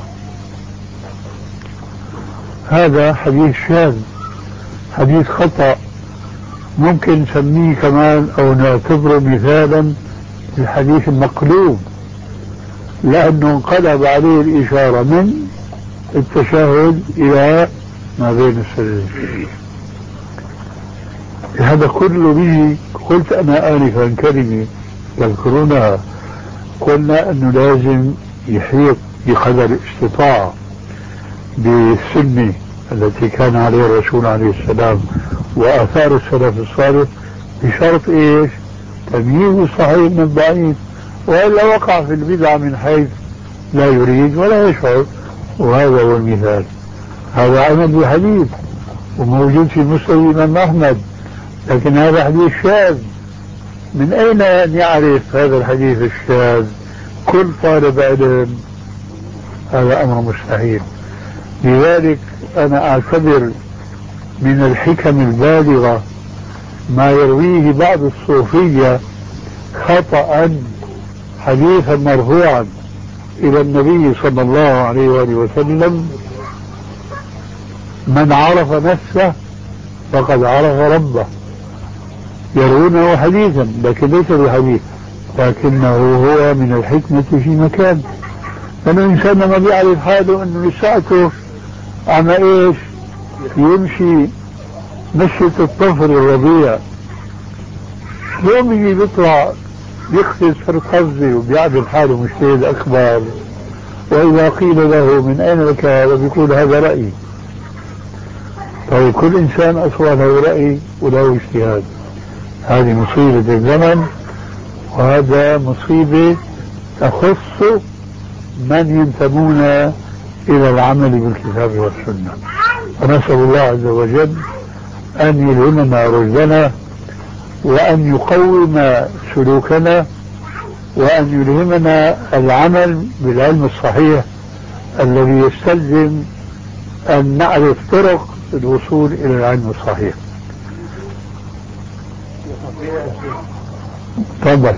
هذا حديث شاذ، حديث خطأ، ممكن نسميه كمان أو نعتبره مثالا للحديث المقلوب، لأنه انقلب عليه الإشارة من التشهد إلى ما بين السجدتين. هذا كله به قلت أنا آنفا كلمة تذكرونها، قلنا أنه لازم يحيط بقدر الاستطاعة بالسنة التي كان عليها الرسول عليه السلام وآثار السلف الصالح، بشرط إيش؟ تمييز الصحيح من الضعيف، وإلا وقع في البدعة من حيث لا يريد ولا يشعر. وهذا هو المثال، هذا عمل بحديث وموجود في مسند الإمام أحمد، لكن هذا حديث شاذ. من أين أن يعرف هذا الحديث الشاذ كل طالب علم؟ هذا أمر مستحيل. لذلك أنا أعتبر من الحكم البالغة ما يرويه بعض الصوفية خطأ حديثا مرفوعا إلى النبي صلى الله عليه وآله وسلم: من عرف نفسه فقد عرف ربه. يرونه حديثا لكن ليس بحديث، لكنه هو من الحكمة في مكان، لأن الإنسان لما بيعرف حاله أنه لساعته عما إيش يمشي مشية الطفل الرضيع، يوم يجي بيطلع يقفز في القفزة وبيعمل حاله مجتهد أكبر، وإذا قيل له من أين لك هذا بيقول هذا رأيي. طيب كل إنسان أصلا له رأي وله اجتهاد، هذه مصيبة الزمن، وهذا مصيبة تخص من ينتمون إلى العمل بالكتاب والسنة. فنسأل الله عز وجل أن يلهمنا رشدنا، وأن يقوم سلوكنا، وأن يلهمنا العمل بالعلم الصحيح الذي يستلزم أن نعرف طرق الوصول إلى العلم الصحيح. تفضل.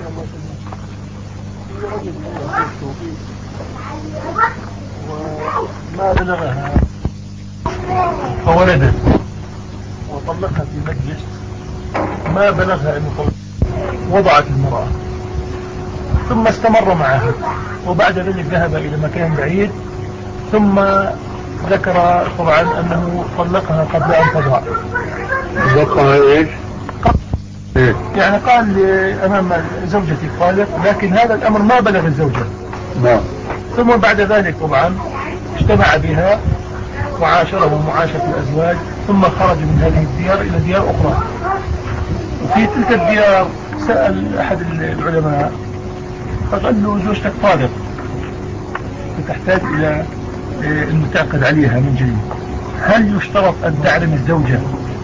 ما بلغها فولدت وطلقها في مجلس، ما بلغها أنه وضعت المرأة، ثم استمر معها، وبعد ذلك ذهب إلى مكان بعيد، ثم ذكر طبعا أنه طلقها قبل أن تضع. طلقها إيش؟ يعني قال أمام زوجتي طالق، لكن هذا الأمر ما بلغ الزوجة. نعم. ثم بعد ذلك طبعا اجتمع بها وعاشره معاشرة الأزواج، ثم خرج من هذه الديار إلى ديار أخرى. وفي تلك الديار سأل أحد العلماء فقال له زوجتك طالق وتحتاج إلى أن تعقد عليها من جديد، هل يشترط أن تعلم الزوجة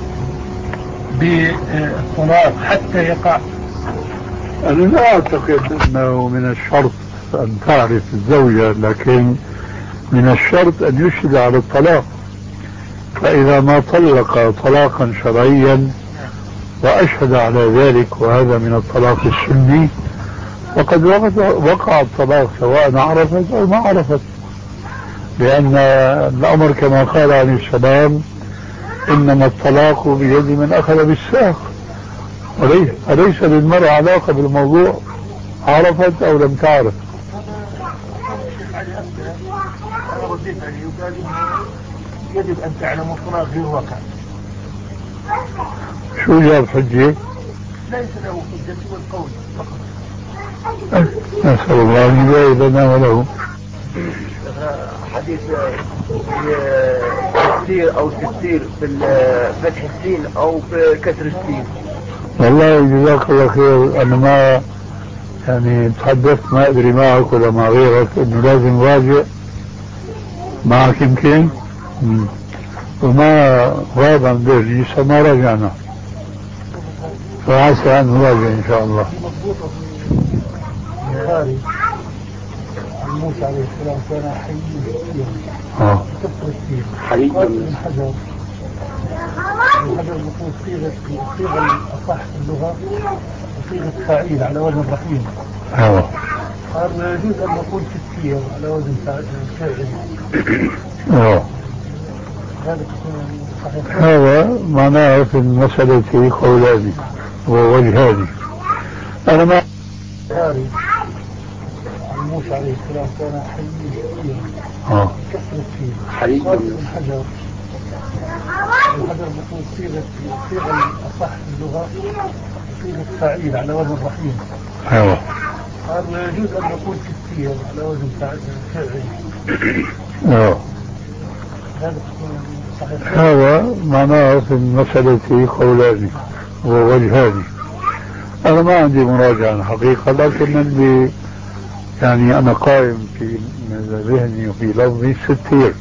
بالطلاق حتى يقع؟ أنا لا أعتقد أنه من الشرط أن تعرف الزوجة، لكن من الشرط أن يشهد على الطلاق. فإذا ما طلق طلاقا شرعيا وأشهد على ذلك، وهذا من الطلاق السني، فقد وقع الطلاق سواء عرفت أو ما عرفت، لأن الأمر كما قال عليه السلام: إنما الطلاق بيد من أخذ بالساق. أليس للمرأة علاقة بالموضوع عرفت أو لم تعرف؟ يجب أن تعلم الطلاق غير واقع. شو جاب حجة؟ ليس له حجة سوى القول فقط. نسأل الله أن يبارك لنا وله. حديث تفسير أو تفسير بفتح السين أو بكسر السين. والله جزاك الله خير. أنا ما يعني تحدثت ما أدري معك ولا مع غيرك إنه لازم راجع معك يمكن، وما غاب عن درجي لسه ما راجعنا، فعسى أن نراجع إن شاء الله. موسى عليه السلام كان حييا كثيرا اه كثر كثير حي من حجر الحجر المفروض صيغة الصيغة الأصح في اللغة صيغة فاعل على وزن رحيم. اه هذا يجوز أن نقول كثير على وزن فاعل. اه هذا صحيح. هذا معناه في المسألة قولان ووجهان. أنا ما هاري عن موسى عليه السلام كان حييا كثيرا اه كثر كثير حي من حجر الحجر المفروض صيغة الصيغة الأصح في اللغة صيغة فاعل على وزن رحيم. ايوه هذا يجوز أن نقول كثير على وزن فاعل. اه هذا صحيح. هذا معناه في المسألة قولان ووجهان. أنا ما عندي مراجعة الحقيقة، لكنني يعني أنا قائم في ذهني وفي لفظي ستير.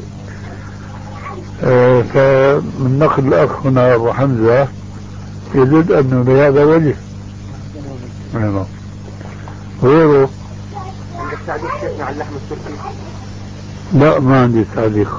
آه فمن نقل الأخ هنا أبو حمزة يدل أنه لهذا وجه. نعم. غيره عندك تعليق شيخنا على اللحم التركي؟ لا، ما عندي تعليق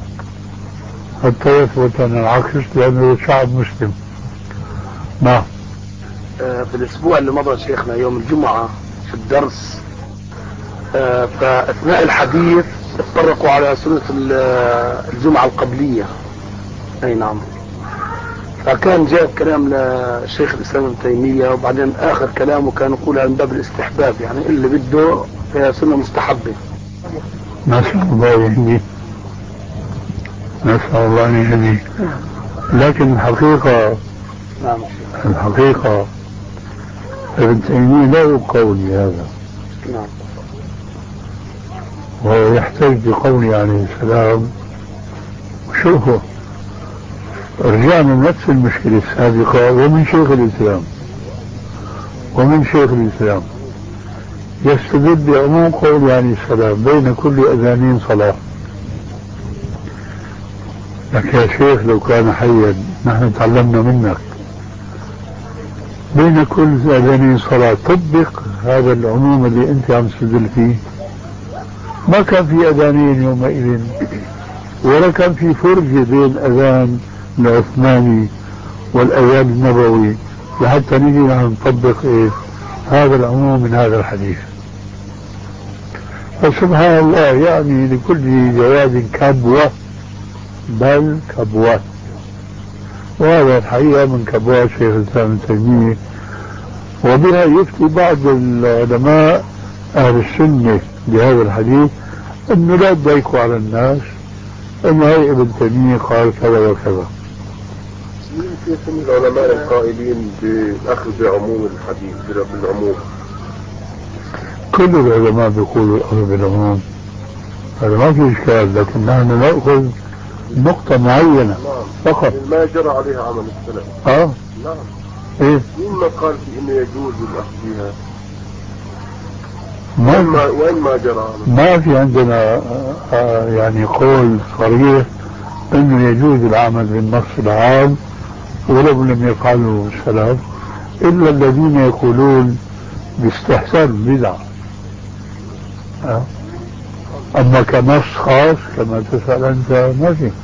حتى يثبت أن العكس، لأنه شعب مسلم. نعم. آه في الأسبوع اللي مضى شيخنا يوم الجمعة في الدرس، آه فأثناء الحديث اتطرقوا على سنة الجمعة القبلية. أي نعم. فكان جاء كلام للشيخ الإسلام ابن تيمية، وبعدين آخر كلامه كان يقولها من باب الاستحباب، يعني اللي بده فيها سنة مستحبة. نسأل الله يهديه، نسأل الله أن يهديه. لكن الحقيقة نعم الحقيقة ابن تيمية له قولي هذا، نعم، وهو يحتج بقوله عليه السلام. شوفوا، رجعنا نفس المشكلة السابقة، ومن شيخ الإسلام ومن شيخ الإسلام يستدل بعموم قوله عليه السلام بين كل أذانين صلاة. لك يا شيخ لو كان حيا، نحن تعلمنا منك، بين كل أذانين صلاة، طبق هذا العموم اللي أنت عم تستدل فيه. ما كان في أذانين يومئذ، ولا كان في فرجة بين أذان العثماني والأذان النبوي لحتى نجي نحن نطبق إيه هذا العموم من هذا الحديث. فسبحان الله، يعني لكل جواد كبوة، بل كبوات. وهذا الحقيقة من كبوات شيخ الإسلام ابن تيمية، وبها يفتي بعض العلماء أهل السنة بهذا الحديث أنه لا تضيقوا على الناس، أن هاي ابن تيمية قال كذا وكذا. مين في العلماء القائلين بالأخذ بعموم الحديث بالعموم؟ كل العلماء بيقولوا الأخذ بالعموم، هذا ما في إشكال، لكن نحن نأخذ نقطة معينة فقط ما جرى عليها عمل السلف. اه نعم. ايه مين ما قال في انه يجوز الاخذ بها؟ ما, ما وين ما جرى؟ ما في عندنا آه يعني قول صريح انه يجوز العمل بالنص العام ولو لم يفعله السلف، الا الذين يقولون باستحسان بدعة. آه. اما كنص خاص كما تسأل انت ما في.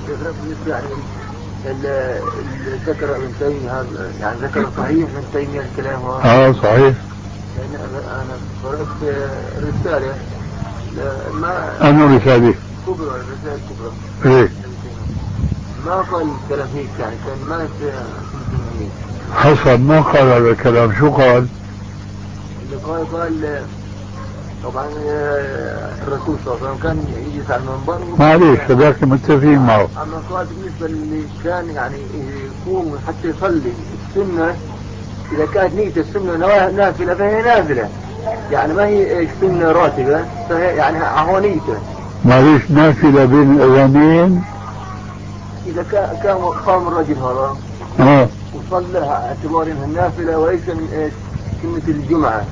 يعني ذكر ابن تيمية هذا، يعني ذكر صحيح ابن تيمية الكلام هذا. اه صحيح. يعني انا قرأت رسالة ما أنا رسالة كبرى، رسالة كبرى. ايه ما قال الكلام هيك، يعني كان ما في. حسن ما قال هذا الكلام، شو قال؟ اللي قال قال طبعا الرسول صلى الله عليه وسلم كان يجلس على المنبر. معليش هذاك متفقين معه. اما قال بالنسبه اللي كان يعني يقوم حتى يصلي السنه، اذا كانت نية السنه نافله فهي نافله، يعني ما هي سنه راتبه، فهي يعني هو نيته. معليش نافله بين الاذانين. اذا كان قام الرجل هذا اه وصلىها اعتبار انها نافله وليس من سنه الجمعه.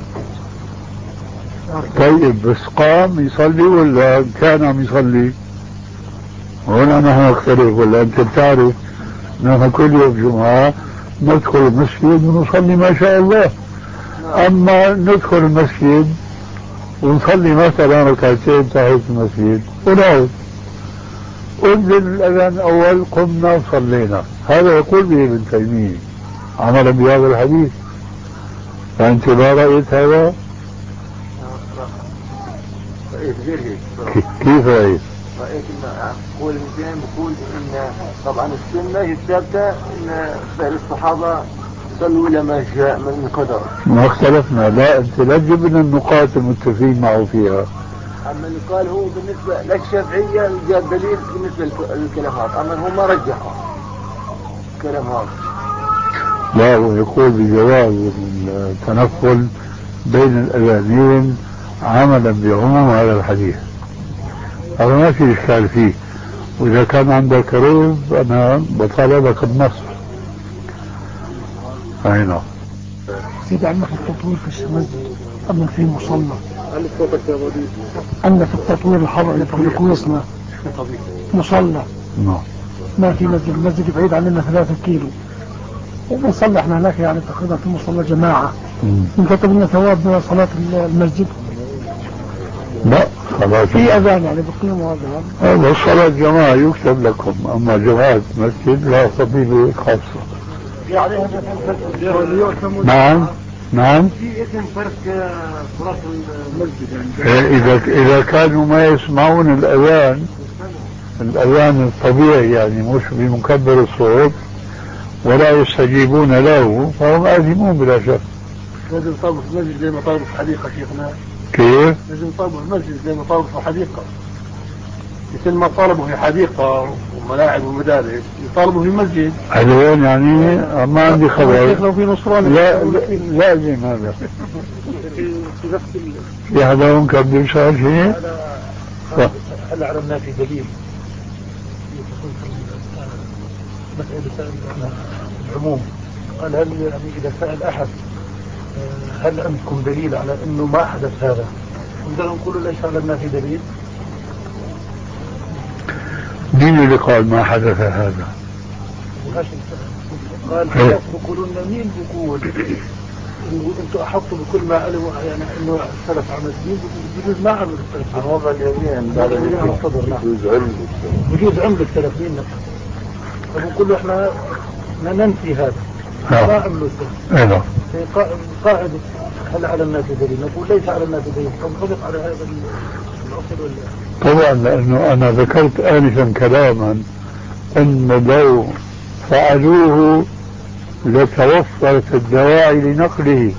طيب بس قام يصلي ولا كان عم يصلي؟ هنا نحن نختلف. ولا انت بتعرف نحن كل يوم جمعة ندخل المسجد ونصلي ما شاء الله. اما ندخل المسجد ونصلي مثلا ركعتين تحية المسجد ونعود، أنزل الأذان الأول قمنا وصلينا. هذا يقول به ابن تيمية عملا بهذا الحديث. فأنت ما رأيت هذا؟ رأيت غير هيك. كيف رأيت؟ رأيت إن قول الإنسان بقول إن طبعا السنة هي الثابتة إن فعل الصحابة صلوا إلى ما جاء من القدر. ما اختلفنا، لا أنت لا تجيب لنا النقاط المتفقين معه فيها. أما اللي قال هو بالنسبة للشافعية جاء دليل بالنسبة للكلام هذا، أما هو ما رجحه الكلام هذا. لا، هو يقول بجواز التنقل بين الأذانين عملا بعموم هذا الحديث، هذا ما في إشكال فيه. وإذا كان عندك ريب أنا بطالبك النص. أي نعم. سيدي عندنا في التطوير في المسجد، عندنا في مصلى، عندنا في التطوير الحضري في كويسنا مصلى. نعم. ما في مسجد، المسجد بعيد عننا ثلاثة كيلو، وبنصلي احنا هناك يعني تقريبا في مصلى جماعة. نكتب لنا ثواب من صلاة المسجد؟ لا، صلاة في أذان يعني بقيموا هذا. هذا صلاة جماعة يكتب لكم، أما جماعة مسجد لا، فضيلة خاصة. يعني نعم نعم. في اسم فرق صلاة المسجد يعني. إذا إذا كانوا ما يسمعون الأذان الأذان الطبيعي يعني مش بمكبر الصوت ولا يستجيبون له فهم آثمون بلا شك. لازم يطابق المسجد زي ما طابق الحديقة شيخنا. كيف؟ لازم يطابق المسجد زي ما طابق الحديقة، مثل ما طالبوا في حديقة وملاعب ومدارس يطالبوا في مسجد. هذا وين يعني؟ ما عندي خبر. لو في نصراني لا لازم هذا. في حدا هون كان بده يسأل شيء؟ هلا عرفنا في دليل مسألة العموم. قال هل يعني إذا سأل أحد هل عندكم دليل على أنه ما حدث هذا؟ نقدر نقول ليس على في دليل. مين اللي قال ما حدث هذا؟ قال يقولون مين بيقول انتم احطوا بكل ما علموا يعني انه السلف عمل دين بجوز ما عملوا السلف عن وضع اليمين بعد بجوز عملوا السلف مين فبنقول له احنا ننفي هذا ما عملوا السلف. قاعدة هل على الناس دليل؟ نقول ليس على الناس دليل، فنطبق على هذا الاصل ولا طبعا، لانه انا ذكرت انفا كلاما ان لو فعلوه لتوفرت الدواعي لنقله.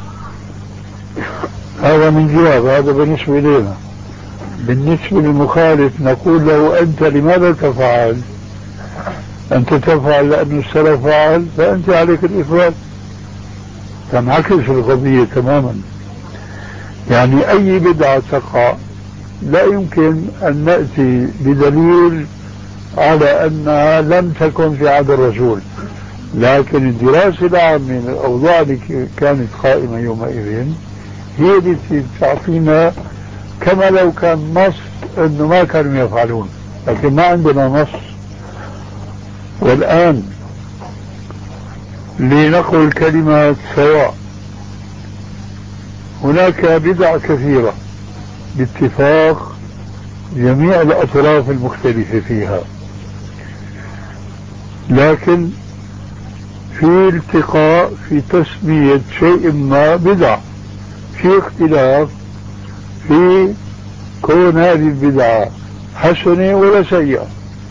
هذا من جهة، هذا بالنسبة لنا. بالنسبة للمخالف نقول له أنت لماذا تفعل؟ أنت تفعل لأن السلف فعل فأنت عليك الإفراد. تنعكس القضية تماما. يعني أي بدعة تقع لا يمكن أن نأتي بدليل على أنها لم تكن في عهد الرسول، لكن الدراسة العامة من الأوضاع اللي كانت قائمة يومئذ هي التي تعطينا كما لو كان نص أنه ما كانوا يفعلون، لكن ما عندنا نص. والآن لنقل كلمة سواء، هناك بدع كثيرة باتفاق جميع الأطراف المختلفة فيها، لكن في التقاء في تسمية شيء ما بدعة، في اختلاف في كون هذه البدعة حسنة ولا سيئة.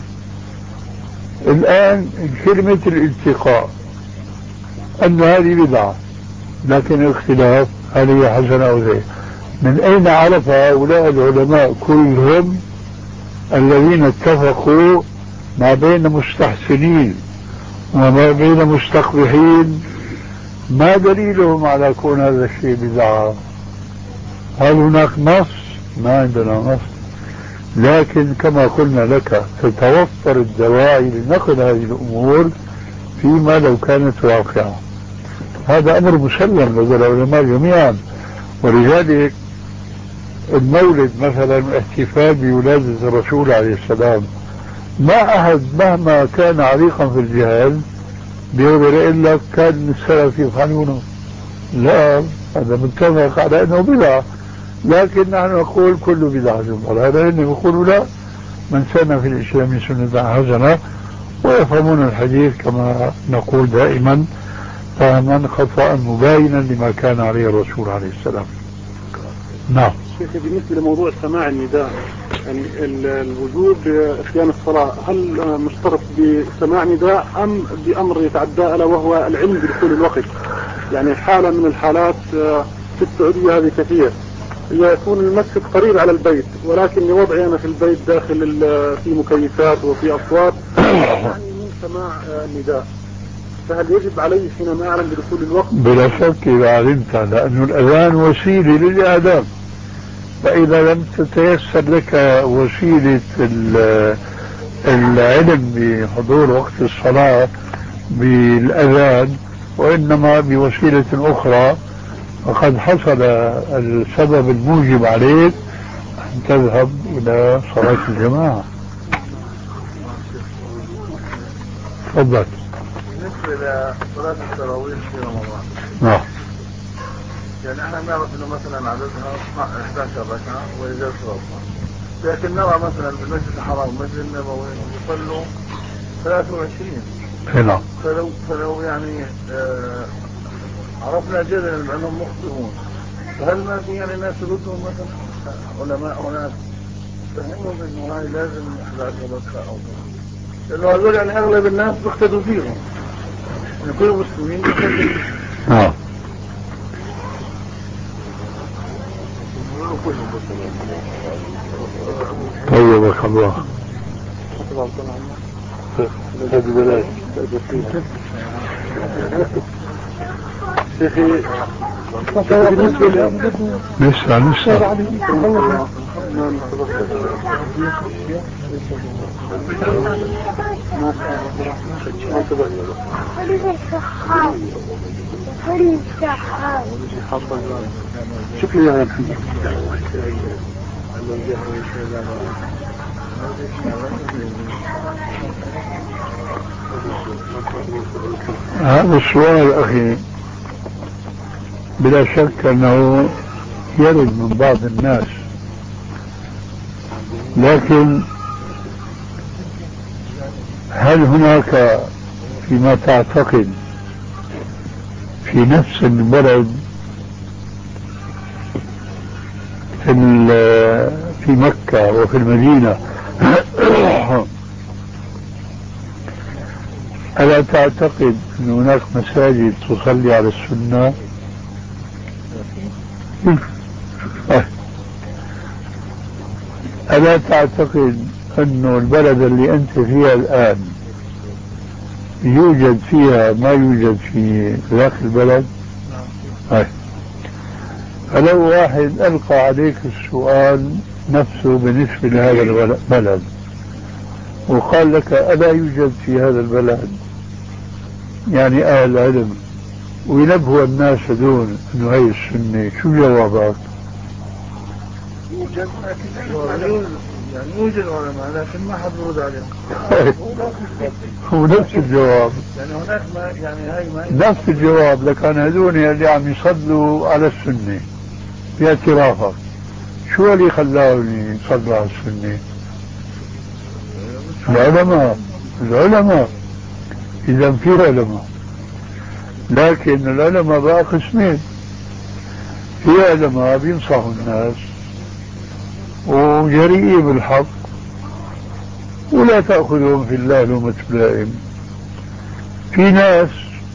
الآن كلمة الالتقاء أن هذه بدعة، لكن الاختلاف هل هي حسنة أو سيئة؟ من أين عرف هؤلاء العلماء كلهم الذين اتفقوا ما بين مستحسنين وما بين مستقبحين ما دليلهم على كون هذا الشيء بدعة؟ هل هناك نص؟ ما عندنا نص، لكن كما قلنا لك تتوفر الدواعي لنقل هذه الأمور فيما لو كانت واقعة. هذا أمر مسلم لدى العلماء جميعا. ولذلك المولد مثلا الاحتفال بولادة الرسول عليه السلام ما أحد مهما كان عريقا في الجهل بيقدر إلا كان السلف يفعلونه. لا، هذا متفق على أنه بدعة، لكن نحن نقول كل بدعة ضلالة، هذا اللي يقولوا لا، من سن في الإسلام سنة حسنة، ويفهمون الحديث كما نقول دائما فهما خطأ مباينا لما كان عليه الرسول عليه السلام. نعم. شيخي بالنسبة لموضوع سماع النداء، يعني الوجوب بإتيان الصلاة هل مشترط بسماع نداء أم بأمر يتعدى ألا وهو العلم بدخول الوقت؟ يعني حالة من الحالات في السعودية هذه كثير، يكون المسجد قريب على البيت ولكن لوضعي أنا في البيت داخل في مكيفات وفي أصوات يعني من سماع النداء، فهل يجب عليه حينما أعلم بدخول الوقت؟ بلا شك إذا علمت، لأن الأذان وسيلة للإعلام، فإذا لم تتيسر لك وسيلة العلم بحضور وقت الصلاة بالأذان وإنما بوسيلة أخرى، فقد حصل السبب الموجب عليك أن تذهب إلى صلاة الجماعة. تفضل. بالنسبة لصلاة التراويح في رمضان، نعم، يعني احنا نعرف انه مثلا عددها احدى عشر ركعة وإذا صلاتها، لكن نرى مثلا بالمسجد الحرام والمسجد النبوي يصلوا ثلاثة وعشرين. نعم. فلو فلو يعني آه عرفنا جدا بأنهم مخطئون، فهل ما في يعني ناس ردهم مثلا علماء وناس فهموا انه هاي لازم احدى عشر ركعة او كذا، لانه هذول يعني اغلب الناس بيقتدوا فيهم، يعني كل المسلمين بيقتدوا فيهم. نعم. طيبك الله. هذا بلاش شيخي. بالنسبة لي لسه لسه شوف لي يا أخي. هذا السؤال أخي بلا شك أنه يرد من بعض الناس، لكن هل هناك فيما تعتقد في نفس البلد في في مكة وفي المدينة ألا تعتقد أن هناك مساجد تصلي على السنة؟ ألا تعتقد أن البلد اللي أنت فيها الآن يوجد فيها ما يوجد في ذاك البلد؟ فلو واحد ألقى عليك السؤال نفسه بالنسبة لهذا البلد وقال لك ألا يوجد في هذا البلد يعني أهل العلم وينبهوا الناس دون أنه هي السنة، شو جوابك؟ يوجد يعني يوجد علماء لكن ما حد يرد عليهم. هو نفس الجواب، يعني هناك ما يعني هاي ما نفس الجواب، لكن هذول اللي عم يصلوا على السنة باعترافك شو اللي خلاهم يصلوا على السنة؟ العلماء. العلماء إذا في علماء، لكن العلماء بقى قسمين، في علماء بينصحوا الناس وجريئين بالحق ولا تأخذهم في الله لومة لائم، في ناس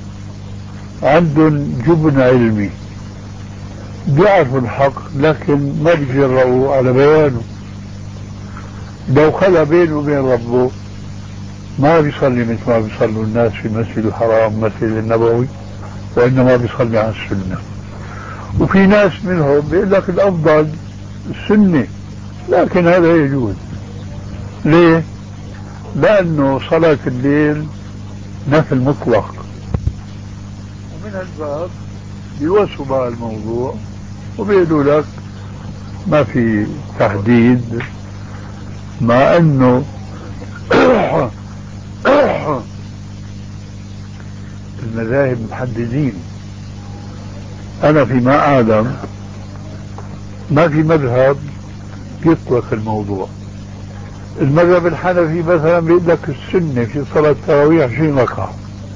عندهم جبن علمي بيعرفوا الحق لكن ما بيجرؤوا على بيانه، لو خلى بينه وبين ربه ما بيصلي مثل ما بيصلوا الناس في المسجد الحرام مسجد النبوي، وإنما بيصلي على السنة. وفي ناس منهم بيقول لك الأفضل السنة، لكن هذا يجوز. ليه؟ لأنه صلاة الليل نفل مطلق، ومن هالباب بيوسوا بقى الموضوع وبيقولوا لك ما في تحديد، مع أنه المذاهب محددين. أنا فيما أعلم ما في مذهب يطلق الموضوع. المذهب الحنفي مثلا بيقول لك السنة في صلاة التراويح عشرين ركعة.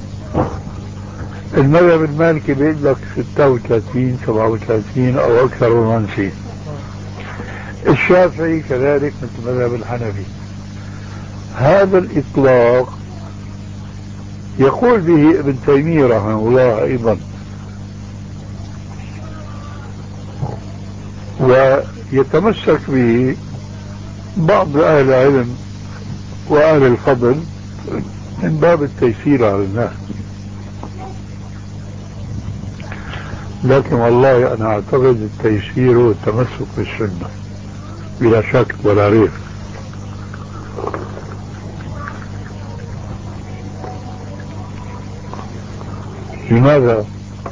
المذهب المالكي بيقول لك ستة وثلاثين سبعة وثلاثين أو أكثر وما نسيت. الشافعي كذلك مثل المذهب الحنفي. هذا الإطلاق يقول به ابن تيمية رحمه الله أيضا، ويتمسك به بعض أهل العلم وأهل الفضل من باب التيسير على الناس. لكن والله أنا أعتقد التيسير والتمسك بالسنة بلا شك ولا ريب. لماذا؟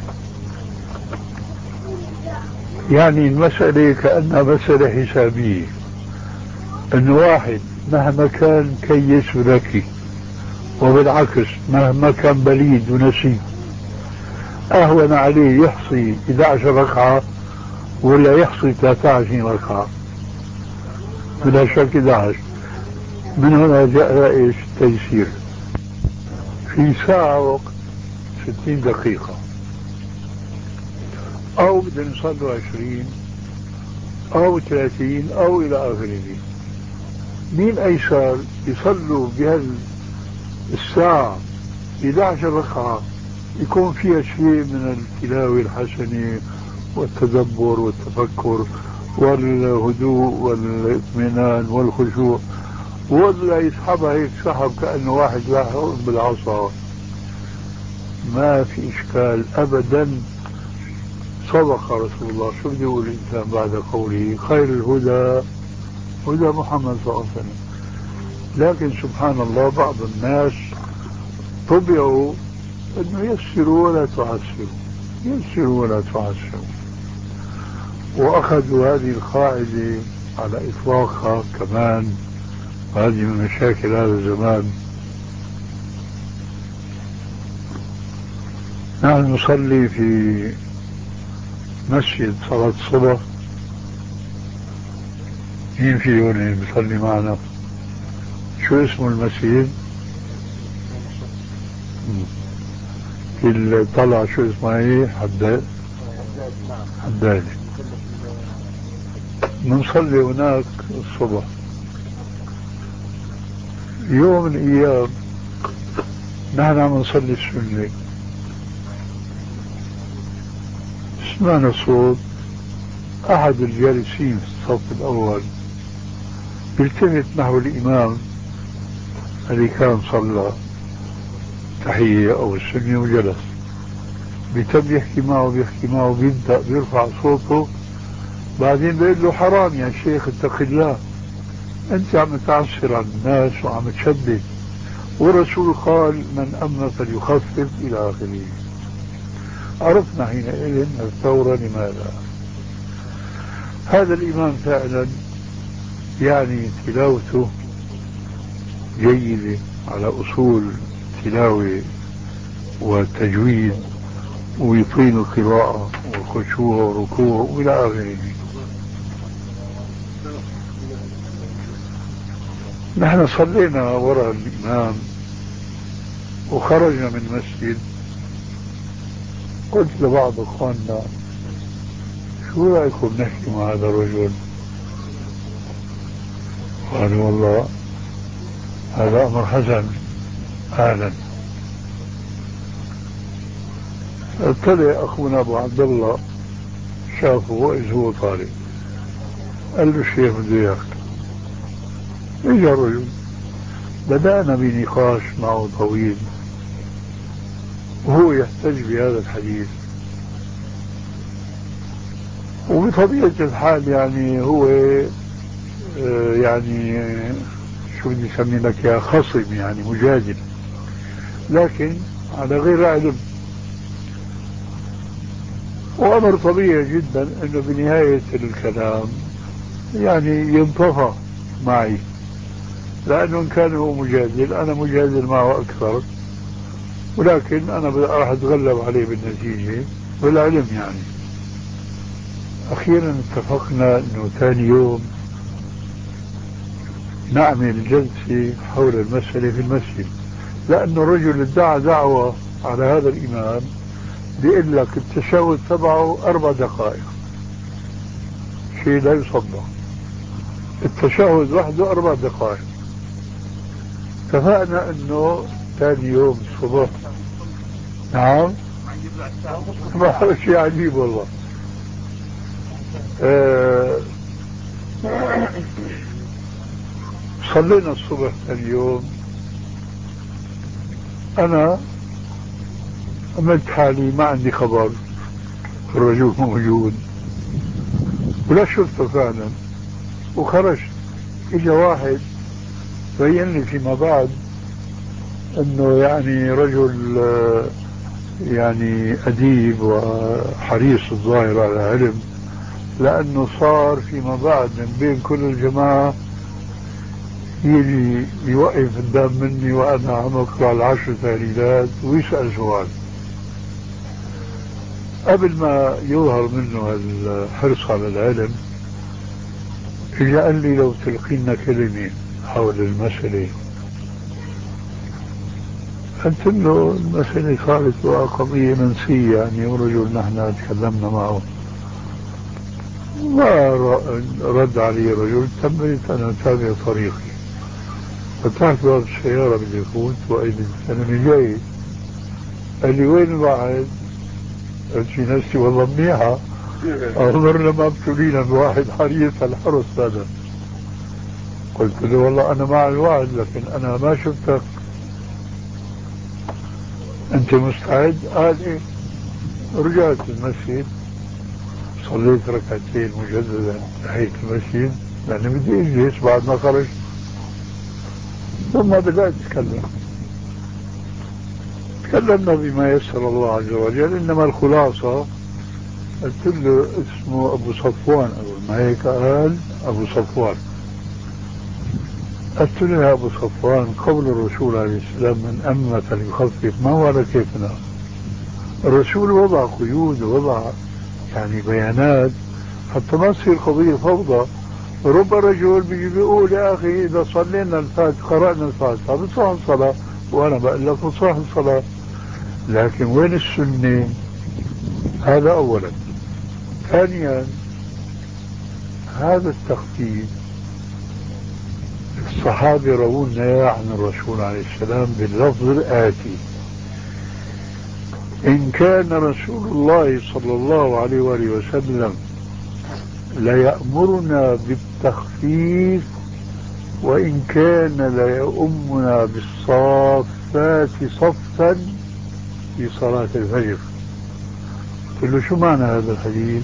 يعني المسألة كأنها مسألة حسابية، أن واحد مهما كان كيس وذكي، وبالعكس مهما كان بليد ونسي، أهون عليه يحصي إحدى عشرة ركعة ولا يحصي ثلاثة وعشرين ركعة؟ بلا شك إحدى عشرة. من هنا جاء إيش التيسير. في ساعة وقت ستين دقيقة، أو بدنا نصلوا عشرين أو ثلاثين أو إلى آخره. مين أيسر يصلوا بهالساعة إحدى عشرة ركعة يكون فيها شيء من التلاوة الحسنة والتدبر والتفكر والهدوء والاطمئنان والخشوع، ولا يسحبها هيك سحب كأنه واحد لاحق بالعصا؟ ما في إشكال أبدا. صدق رسول الله. شو بده يقول الإنسان بعد قوله خير الهدى هدى محمد صلى الله عليه وسلم؟ لكن سبحان الله بعض الناس طبعوا أنه يسروا ولا تعسروا، يسروا ولا تعسروا، وأخذوا هذه القاعدة على إطلاقها كمان. هذه من مشاكل هذا الزمان. نحن نصلي في مسجد صلاة الصبح. مين في هون بيصلي معنا؟ شو اسمه المسجد؟ في الطلعة شو اسمها ايه؟ حداد حداد. نصلي هناك الصبح. يوم من الايام نحن عم نصلي السنة، سمعنا صوت احد الجالسين في الصف الاول بيلتفت نحو الامام اللي كان صلى تحية او السنة وجلس، بيتم يحكي معه بيحكي معه بيبدأ بيرفع صوته، بعدين بيقول له حرام يا شيخ اتق الله، انت عم تعسر على الناس وعم تشدد، والرسول قال من أمن فليخفف إلى آخره. عرفنا حينئذ الثورة لماذا. هذا الإمام فعلا يعني تلاوته جيدة على أصول تلاوة وتجويد، ويطين القراءة والخشوع والركوع وإلى آخره. نحن صلينا وراء الإمام وخرجنا من المسجد. قلت لبعض أخواننا شو رأيكم نحكي مع هذا الرجل؟ قالوا والله هذا أمر حسن أهلا. طلع أخونا أبو عبد الله شافه وإذ هو طالب، قال له الشيخ بده إياك. إجا الرجل، بدأنا بنقاش معه طويل وهو يحتج بهذا الحديث، وبطبيعة الحال يعني هو آه يعني شو بدي اسمي لك يا خصم، يعني مجادل، لكن على غير علم. وأمر طبيعي جدا أنه بنهاية الكلام يعني ينطفى معي، لأنه إن كان هو مجادل أنا مجادل معه أكثر، ولكن أنا راح أتغلب عليه بالنتيجة بالعلم. يعني أخيرا اتفقنا أنه ثاني يوم نعمل جلسة حول المسألة في المسجد، لأنه الرجل ادعى دعوة على هذا الإمام بيقول لك التشهد تبعه أربع دقائق، شيء لا يصدق. التشهد وحده أربع دقائق. اتفقنا أنه ثاني يوم الصبح. نعم، ما شيء عجيب والله. أه صلينا الصبح ثاني يوم، أنا عملت حالي ما عندي خبر الرجل موجود ولا شفته فعلا، وخرجت. اجى واحد بين لي فيما بعد انه يعني رجل يعني اديب وحريص الظاهر على علم، لانه صار فيما بعد من بين كل الجماعه يجي يوقف قدام مني وانا عم اقرا العشر تهليلات ويسال سؤال. قبل ما يظهر منه الحرص على العلم اجى قال لي لو تلقينا كلمه حول المساله. قلت له المساله صارت بقى قضيه منسيه يعني، ورجل نحن تكلمنا معه ما رد علي الرجل. تميت انا تابع طريقي، فتحت باب السياره بدي افوت وايد انا جاي. قال لي وين الواحد؟ قلت في نفسي والله منيحه، أخبرنا ما ابتلينا بواحد حريص الحرص هذا. قلت له والله أنا مع الوعد لكن أنا ما شفتك، أنت مستعد؟ قال إيه. رجعت المسجد صليت ركعتين مجددا ناحية المسجد لأني بدي أجلس بعد ما خرجت، ثم بدأت أتكلم. تكلمنا بما يسر الله عز وجل، إنما الخلاصة قلت له اسمه أبو صفوان أول ما هيك قال أبو صفوان. قلت له يا أبو صفوان قول الرسول عليه السلام من أمة فليخفف ما هو على كيفنا. الرسول وضع قيود ووضع يعني بيانات حتى ما تصير قضية فوضى. رب رجل بيجي بيقول يا أخي إذا صلينا الفاتحة قرأنا الفاتحة بتصح الصلاة، وأنا بقول لك بتصح الصلاة، لكن وين السنة؟ هذا أولا. ثانيا هذا التخفيف الصحابة روونا عن الرسول عليه السلام باللفظ الآتي: إن كان رسول الله صلى الله عليه وآله وسلم ليأمرنا بالتخفيف وإن كان ليؤمنا بالصافات صفا في صلاة الفجر. قلت له شو معنى هذا الحديث؟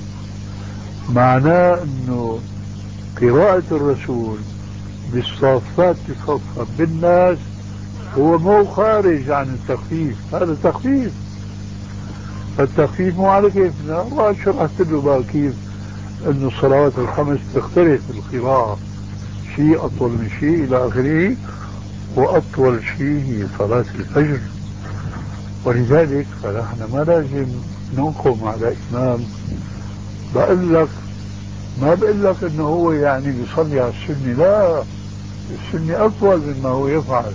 معناه أنه قراءة الرسول بالصافات صفا بالناس هو مو خارج عن التخفيف، هذا تخفيف. فالتخفيف مو على كيفنا، وشرحت له بقى كيف أن الصلوات الخمس تختلف القراءة، شيء أطول من شيء إلى آخره، وأطول شيء هي صلاة الفجر. ولذلك فنحن ما لازم ننقم على إمام. بقول لك ما بقول لك انه هو يعني بيصلي على السنة، لا، السنة اطول مما هو يفعل.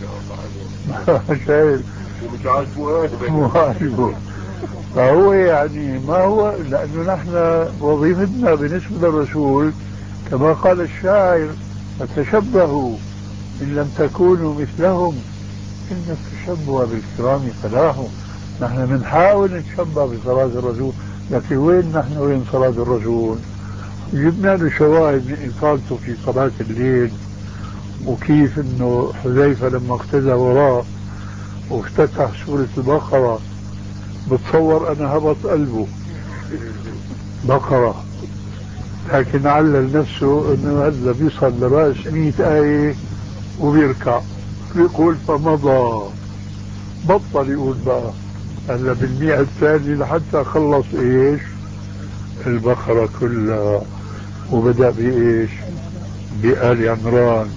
شايف؟ ومش عاجبه. فهو يعني ما هو، لانه نحن وظيفتنا بالنسبة للرسول كما قال الشاعر: فتشبهوا ان لم تكونوا مثلهم ان التشبه بالكرام فلاح. نحن بنحاول نتشبه بصلاة الرسول، لكن وين نحن وين صلاة الرسول؟ جبنا له شواهد من إطالته في صلاة الليل، وكيف انه حذيفة لما اقتدى وراه وافتتح سورة البقرة بتصور انا هبط قلبه بقرة، لكن علل نفسه انه هذا بيصل لرأس مئة آية وبيركع، بيقول فمضى، بطل يقول بقى هلا بالمئة الثانية لحتى خلص ايش البقرة كلها، وبدأ بإيش بآل عمران،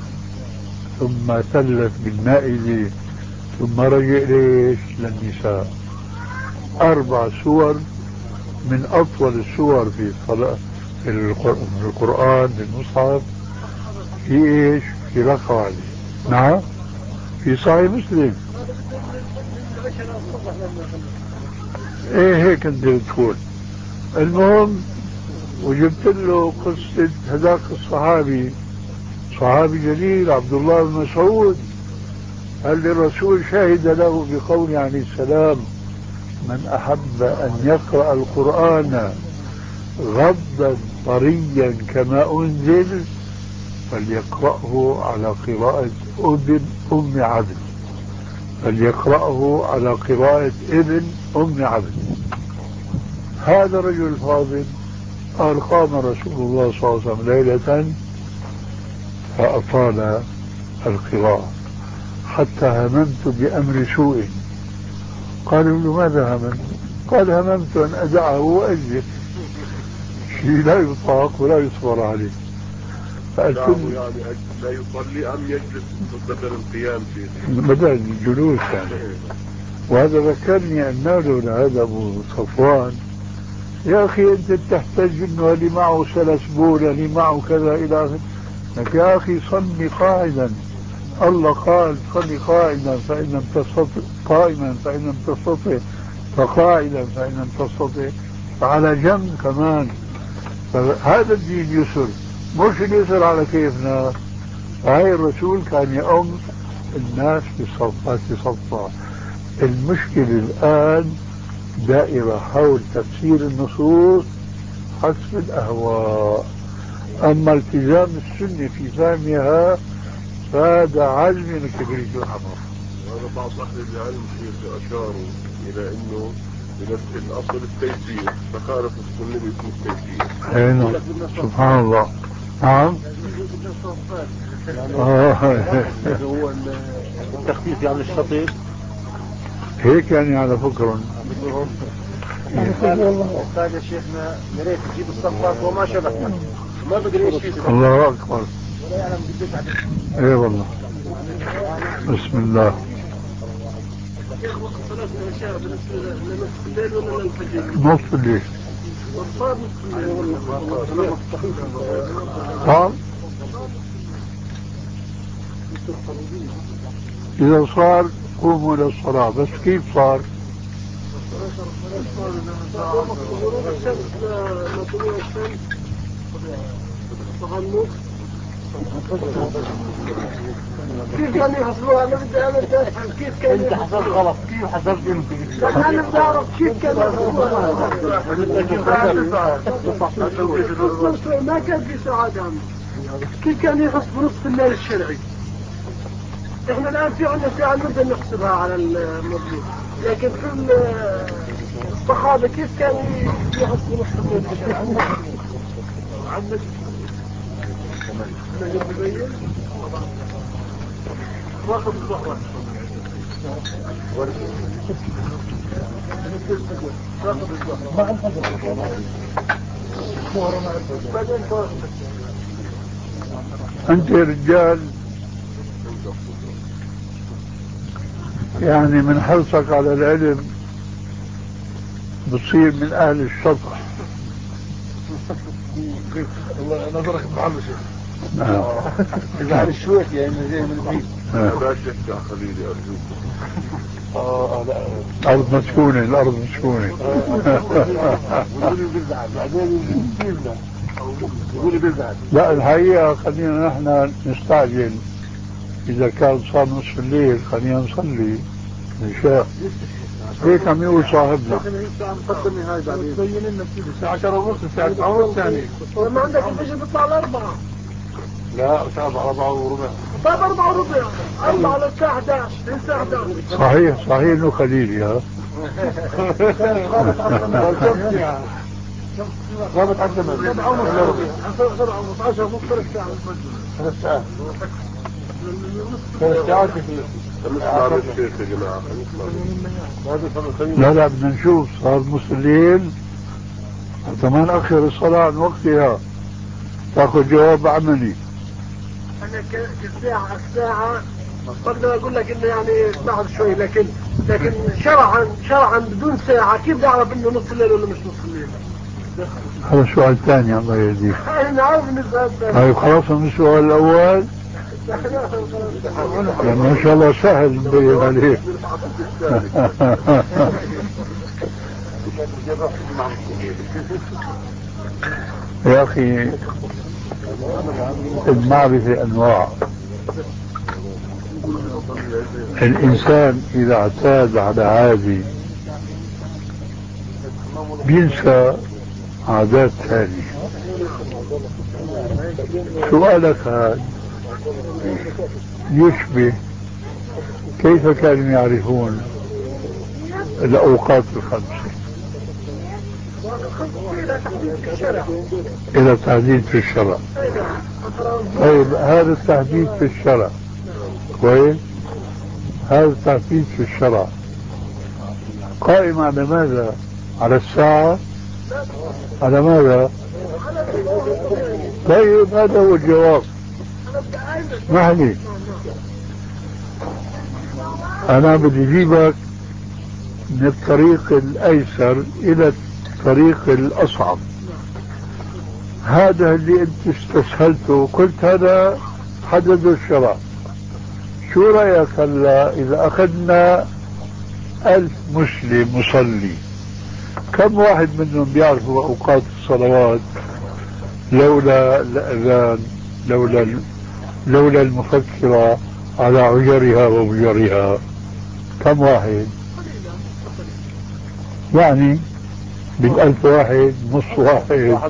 ثم ثلث بالمائدة، ثم رجع ليش للنساء. أربع سور من أطول السور في صلاة في القرآن في المصحف في ايش؟ في رقعة عليه. نعم في صحيح مسلم. ايه هيك انت بتقول. المهم وجبت له قصة هذاك الصحابي، صحابي جليل عبد الله بن مسعود، قال لي الرسول شهد له بقوله عليه السلام: من أحب أن يقرأ القرآن غضا طريا كما أنزل فليقرأه على قراءة ابن أم عبد، فليقرأه على قراءة ابن أم عبد. هذا الرجل الفاضل قال: قام رسول الله صلى الله عليه وسلم ليلة فأطال القراءة حتى هممت بأمر سوء. قالوا له: ماذا هممت؟ قال: هممت أن أدعه وأجلس، شيء لا يطاق ولا يصبر عليه. فقلت يعني لا يصلي أم يجلس بدل القيام فيه؟ بدل الجلوس يعني. وهذا ذكرني أن له هذا أبو صفوان: يا أخي أنت تحتاج إنه اللي معه سلسبول اللي معه كذا إلى آخره، لك يا أخي صلي قاعدا، الله قال صلي قاعدا فإن لم تستطع، قائما فإن لم تستطع، فقاعدا فإن لم تستطع، فعلى جنب كمان. فهذا الدين يسر، مش اليسر على كيفنا. هاي الرسول كان يؤم الناس بصفات صفة. المشكلة الآن دائرة حول تفسير النصوص حسب الأهواء، أما التزام السنة في فهمها فهذا علم من كبريت الحمر. وهذا بعض أهل العلم أشاروا إلى أنه الأصل التيسير، فخالف السنة باسم التيسير. أينا سبحان الله. نعم. هو التخفيف يعني الشطير هيك يعني على فكرة. أستاذ يا شيخنا يا ريت تجيب الصفات وما شبكنا ما بدري ايش فيه. الله أكبر. ايه والله. بسم الله. نص الليل. صار إذا صار قوموا للصلاة. بس كيف صار؟ كيف كان يحصلوها؟ أنا بدي أنا بدي أفهم كيف كان. أنت حسبت غلط. كيف حسبت أنت؟ أنا بدي أعرف كيف كان يحصلوها. ما كان في سعادة. كيف كان يحسب نصف الليل الشرعي؟ إحنا الآن في عندنا ساعة نبدأ نحسبها على المظلوم، لكن كل الصحابة كيف كانوا يحسبوا نصف الليل الشرعي؟ عندك واخذ الصحوة أنت رجال يعني من حرصك على العلم بتصير من أهل الشطح. الله نظرك معلش. نعم. إذا على الشويت يعني زي من بعيد. لا شك يا خليلي أرجوك. آه لا. الأرض مسكونة، الأرض مسكونة. يقولي بيزعل بعدين يجيبنا. يقولي بيزعل. لا الحقيقة خلينا نحن نستعجل، إذا كان صار نصف الليل خلينا نصلي نشاء. هيك عم يقول صاحبنا. قدمي هاي بعدين. بين لنا الساعة عشرة ونص، الساعة تسعة ونص ثاني. ما عندك الفجر بيطلع الأربعة. لا ساعة أربعة وربع. طيب أربعة وربع. أربعة للساعة أحد عشر، للساعة أحد عشر. صحيح صحيح إنه خليلي ها. غابت عزمة. سبعة ونص. سبعة ونص عشرة ونص ثلاث ساعات. ثلاث ساعات. ثلاث ساعات كثير. نسمع للشيخ يا جماعة. لا لا بدنا نشوف صار نص الليل كمان أخر الصلاة عن وقتها تأخذ جواب عملي. أنا كالساعة الساعة قبل أقول لك إنه يعني بعد شوي، لكن لكن شرعا شرعا بدون ساعة كيف نعرف إنه نص الليل ولا مش نص الليل؟ هذا سؤال ثاني الله يهديك. طيب خلاص من السؤال الأول ما شاء الله سهل مبين عليه. يا أخي المعرفة أنواع. الإنسان إذا اعتاد على عادي بينسى عادات ثانية. سؤالك هذا يشبه كيف كانوا يعرفون الأوقات الخمسة إلى تحديد في الشرع. طيب هذا التحديد في الشرع كويس، هذا التحديد في الشرع قائم على ماذا؟ على الساعة؟ على ماذا؟ طيب هذا هو الجواب. اسمح لي أنا بدي أجيبك من الطريق الأيسر إلى الطريق الأصعب. هذا اللي أنت استسهلته قلت هذا حدد الشرع. شو رأيك هلا إذا أخذنا ألف مسلم مصلي كم واحد منهم بيعرفوا أوقات الصلوات لولا الأذان لولا لولا المفكرة على عجرها وبجرها؟ كم واحد؟ يعني بالألف واحد نص واحد.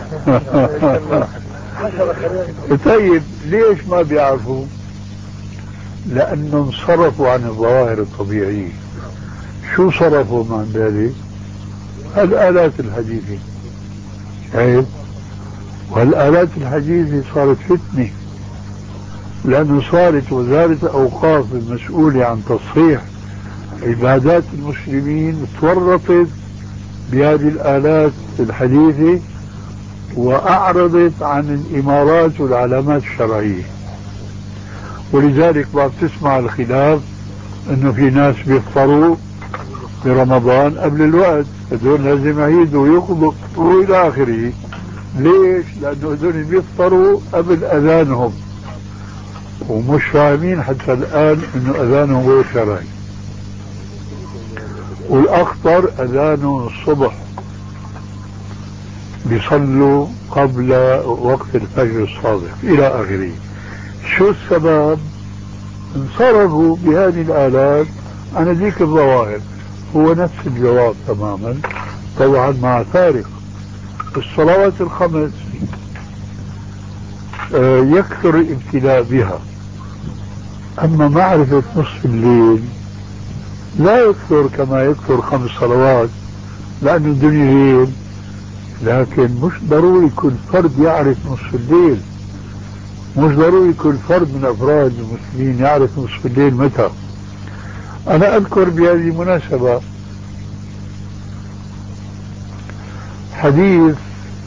طيب ليش ما بيعرفوا؟ لأنه انصرفوا عن الظواهر الطبيعية. شو صرفوا عن ذلك؟ الآلات الحديثة. شايف؟ والآلات الحديثة صارت فتنة، لأنه صارت وزارة الأوقاف المسؤولة عن تصحيح عبادات المسلمين تورطت بهذه الآلات الحديثة وأعرضت عن الإمارات والعلامات الشرعية. ولذلك ما بتسمع الخلاف انه في ناس بيفطروا برمضان قبل الوقت، هذول لازم يعيدوا ويقضوا والى اخره. ليش؟ لانه هذول بيفطروا قبل اذانهم ومش فاهمين حتى الان انه اذانهم غير شرعي. والاخطر اذانهم الصبح بيصلوا قبل وقت الفجر الصادق الى اخره. شو السبب؟ انصرفوا بهذه الآلات عن ذيك الظواهر. هو نفس الجواب تماما، طبعا مع فارق. الصلوات الخمس آه يكثر الابتلاء بها، أما معرفة نصف الليل لا يكثر كما يكثر خمس صلوات، لأن الدنيا ليل. لكن مش ضروري كل فرد يعرف نصف الليل، مش ضروري كل فرد من أفراد المسلمين يعرف نصف الليل متى. أنا أذكر بهذه المناسبة حديث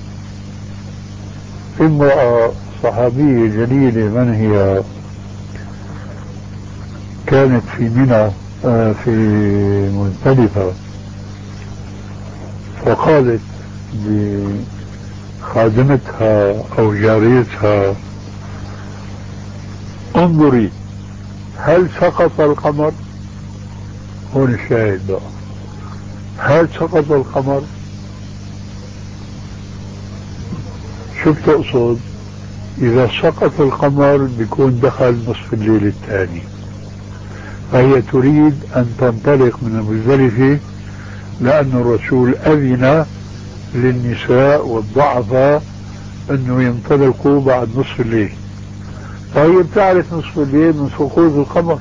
امرأة صحابية جليلة، من هي؟ كانت في منى في مزدلفة، فقالت لخادمتها أو جاريتها: انظري هل سقط القمر؟ هون الشاهد بقى، هل سقط القمر؟ شو بتقصد؟ إذا سقط القمر بيكون دخل نصف الليل الثاني، فهي تريد أن تنطلق من المزدلفة، لأن الرسول أذن للنساء والضعفاء أنه ينطلقوا بعد نصف الليل. فهي بتعرف نصف الليل من سقوط القمر.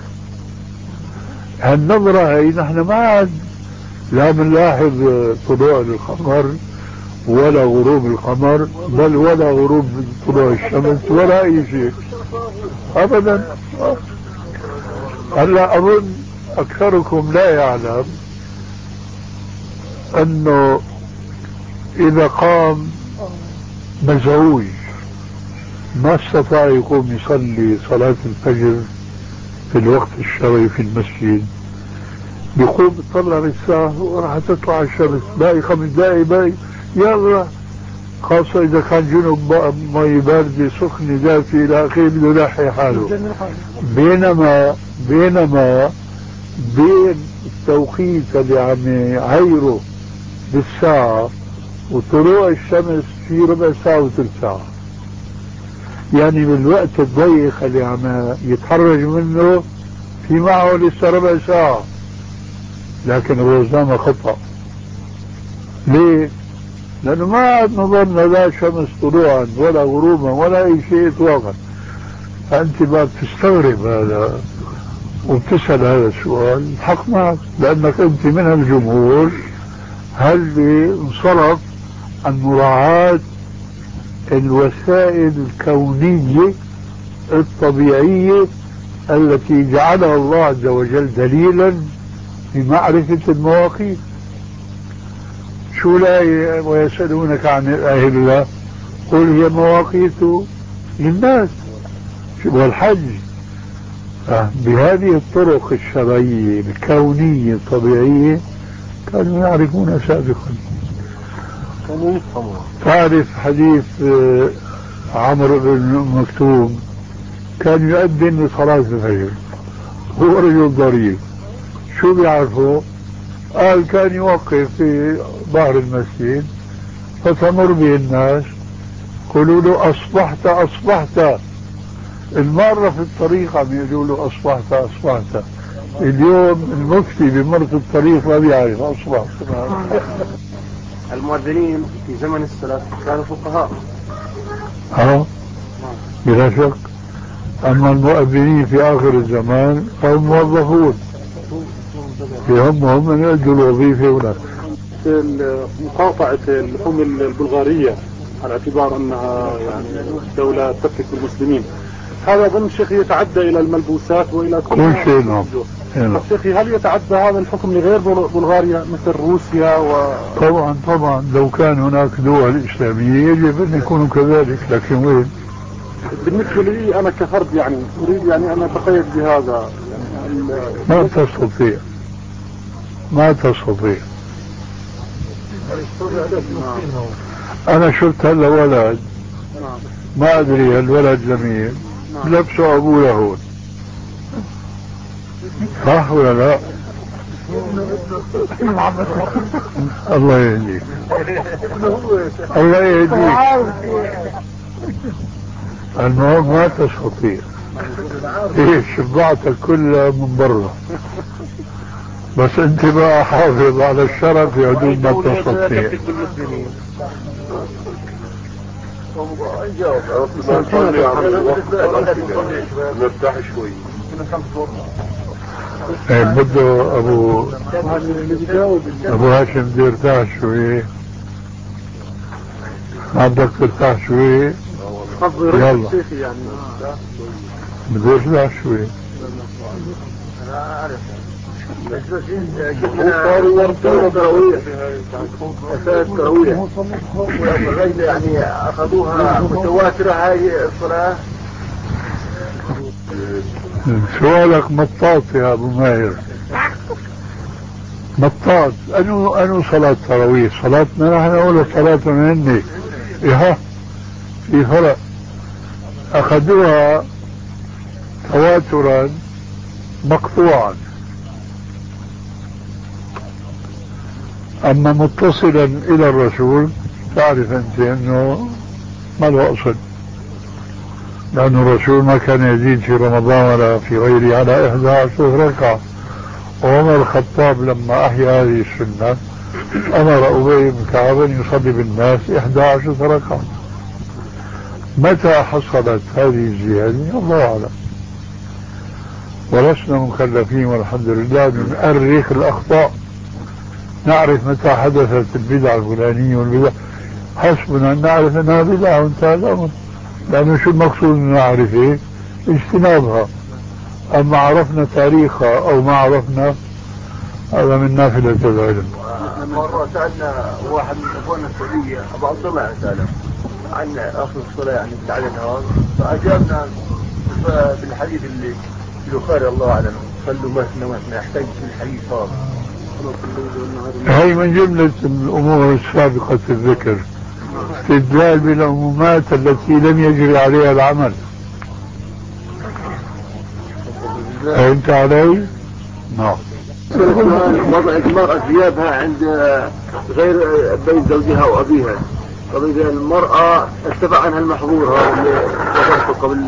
هالنظرة هي نحن ما عاد لا بنلاحظ طلوع القمر ولا غروب القمر، بل ولا غروب طلوع الشمس ولا أي شيء أبدا. هلا أظن أكثركم لا يعلم أنه إذا قام مزعوج ما استطاع يقوم يصلي صلاة الفجر في الوقت الشرعي في المسجد، بيقوم يطلع بالساعة وراح تطلع الشمس، باقي خمس دقايق، باقي يلا خاصة إذا كان جنب مي باردة سخنة دافئة إلى آخره بده يلاحي حاله. بينما بينما بين التوقيت اللي عم يعيره بالساعة وطلوع الشمس في ربع ساعة وثلث ساعة، يعني بالوقت الضيق اللي عم يتحرج منه في معه لسه ربع ساعة، لكن الروزنامة خطأ. ليه؟ لأنه ما نظرنا لا شمس طلوعا ولا غروبا ولا أي شيء إطلاقا. فأنت ما بتستغرب هذا وبتسأل هذا السؤال، الحق معك، لأنك أنت من الجمهور هل انصرف عن مراعاة الوسائل الكونية الطبيعية التي جعلها الله عز وجل دليلا في معرفة المواقيت. شو الآية؟ ويسألونك عن الأهلة قل هي مواقيت للناس والحج. بهذه الطرق الشرعية الكونية الطبيعية كانوا يعرفون سابقا. كانوا يفهموا. تعرف حديث عمرو بن مكتوم كان يؤذن لصلاة الفجر، هو رجل ضرير، شو بيعرفه؟ قال كان يوقف في ظهر المسجد فتمر به الناس يقولوا له أصبحت أصبحت، المارة في الطريق عم يقولوا له أصبحت أصبحت. اليوم المفتي بمر في الطريق ما بيعرف أصبحت. المؤذنين في زمن السلف كانوا فقهاء. اه بلا شك. أما المؤذنين في آخر الزمان فهم موظفون، هم هم من يؤدوا الوظيفة هناك. مقاطعة اللحوم البلغارية على اعتبار أنها يعني دولة تفكك بالمسلمين، هذا أظن شيخي يتعدى إلى الملبوسات وإلى كل شيء. نعم شيخي، هل يتعدى هذا الحكم لغير بلغاريا مثل روسيا و... طبعا طبعا لو كان هناك دول إسلامية يجب أن يكونوا كذلك، لكن وين؟ بالنسبة لي أنا كفرد يعني أريد يعني أن أتقيد بهذا يعني ما تستطيع ما تستطيع. أنا شفت هلا ولد ما أدري الولد جميل لبسه أبوه يهود، صح ولا لا؟ الله يهديك الله يهديك. المهم ما تستطيع، ايه شبعتك كلها من برا، بس انت بقى حافظ على الشرف في حدود ما تستطيع. نرتاح شوي. ايه بده ابو ابو هاشم بده يرتاح شوي. بدك ترتاح شوي؟ يلا بده يرتاح شوي. يعني اخذوها متواترة هاي الصلاة. سؤالك مطاط يا ابو ماهر، مطاط. انو انو صلاة تراويح؟ صلاتنا نحن ولا صلاتهم هن؟ ايه في فرق. اخذوها تواترا مقطوعا، اما متصلا الى الرسول تعرف انت انه ما له اصل، لأن الرسول ما كان يزيد في رمضان ولا في غيره على إحدى عشرة ركعة. وعمر الخطاب لما أحيا هذه السنة أمر أبي بن كعب أن يصلي بالناس إحدى عشرة ركعة. متى حصلت هذه الزيادة الله أعلم، ولسنا مكلفين والحمد لله أن نؤرخ الأخطاء، نعرف متى حدثت البدعة الفلانية والبدعة، حسبنا أن نعرف أنها بدعة وانتهى الأمر. لأنه شو المقصود من معرفة؟ اجتنابها. أما عرفنا تاريخها أو ما عرفنا هذا من نافلة العلم. مرة سألنا واحد من أخواننا السعودية أبو عبد الله سأله عن أصل الصلاة يعني بعد النهار، فأجابنا بالحديث اللي البخاري الله أعلم صلوا مثنى مثنى، يحتاج بالحديث هذا. هي من جملة الأمور السابقة الذكر استدلال بالعمومات التي لم يجري عليها العمل. فهمت علي؟ نعم. وضع المرأة ثيابها عند غير بيت زوجها وأبيها. طب إذا المرأة اتبع عنها المحظور قبل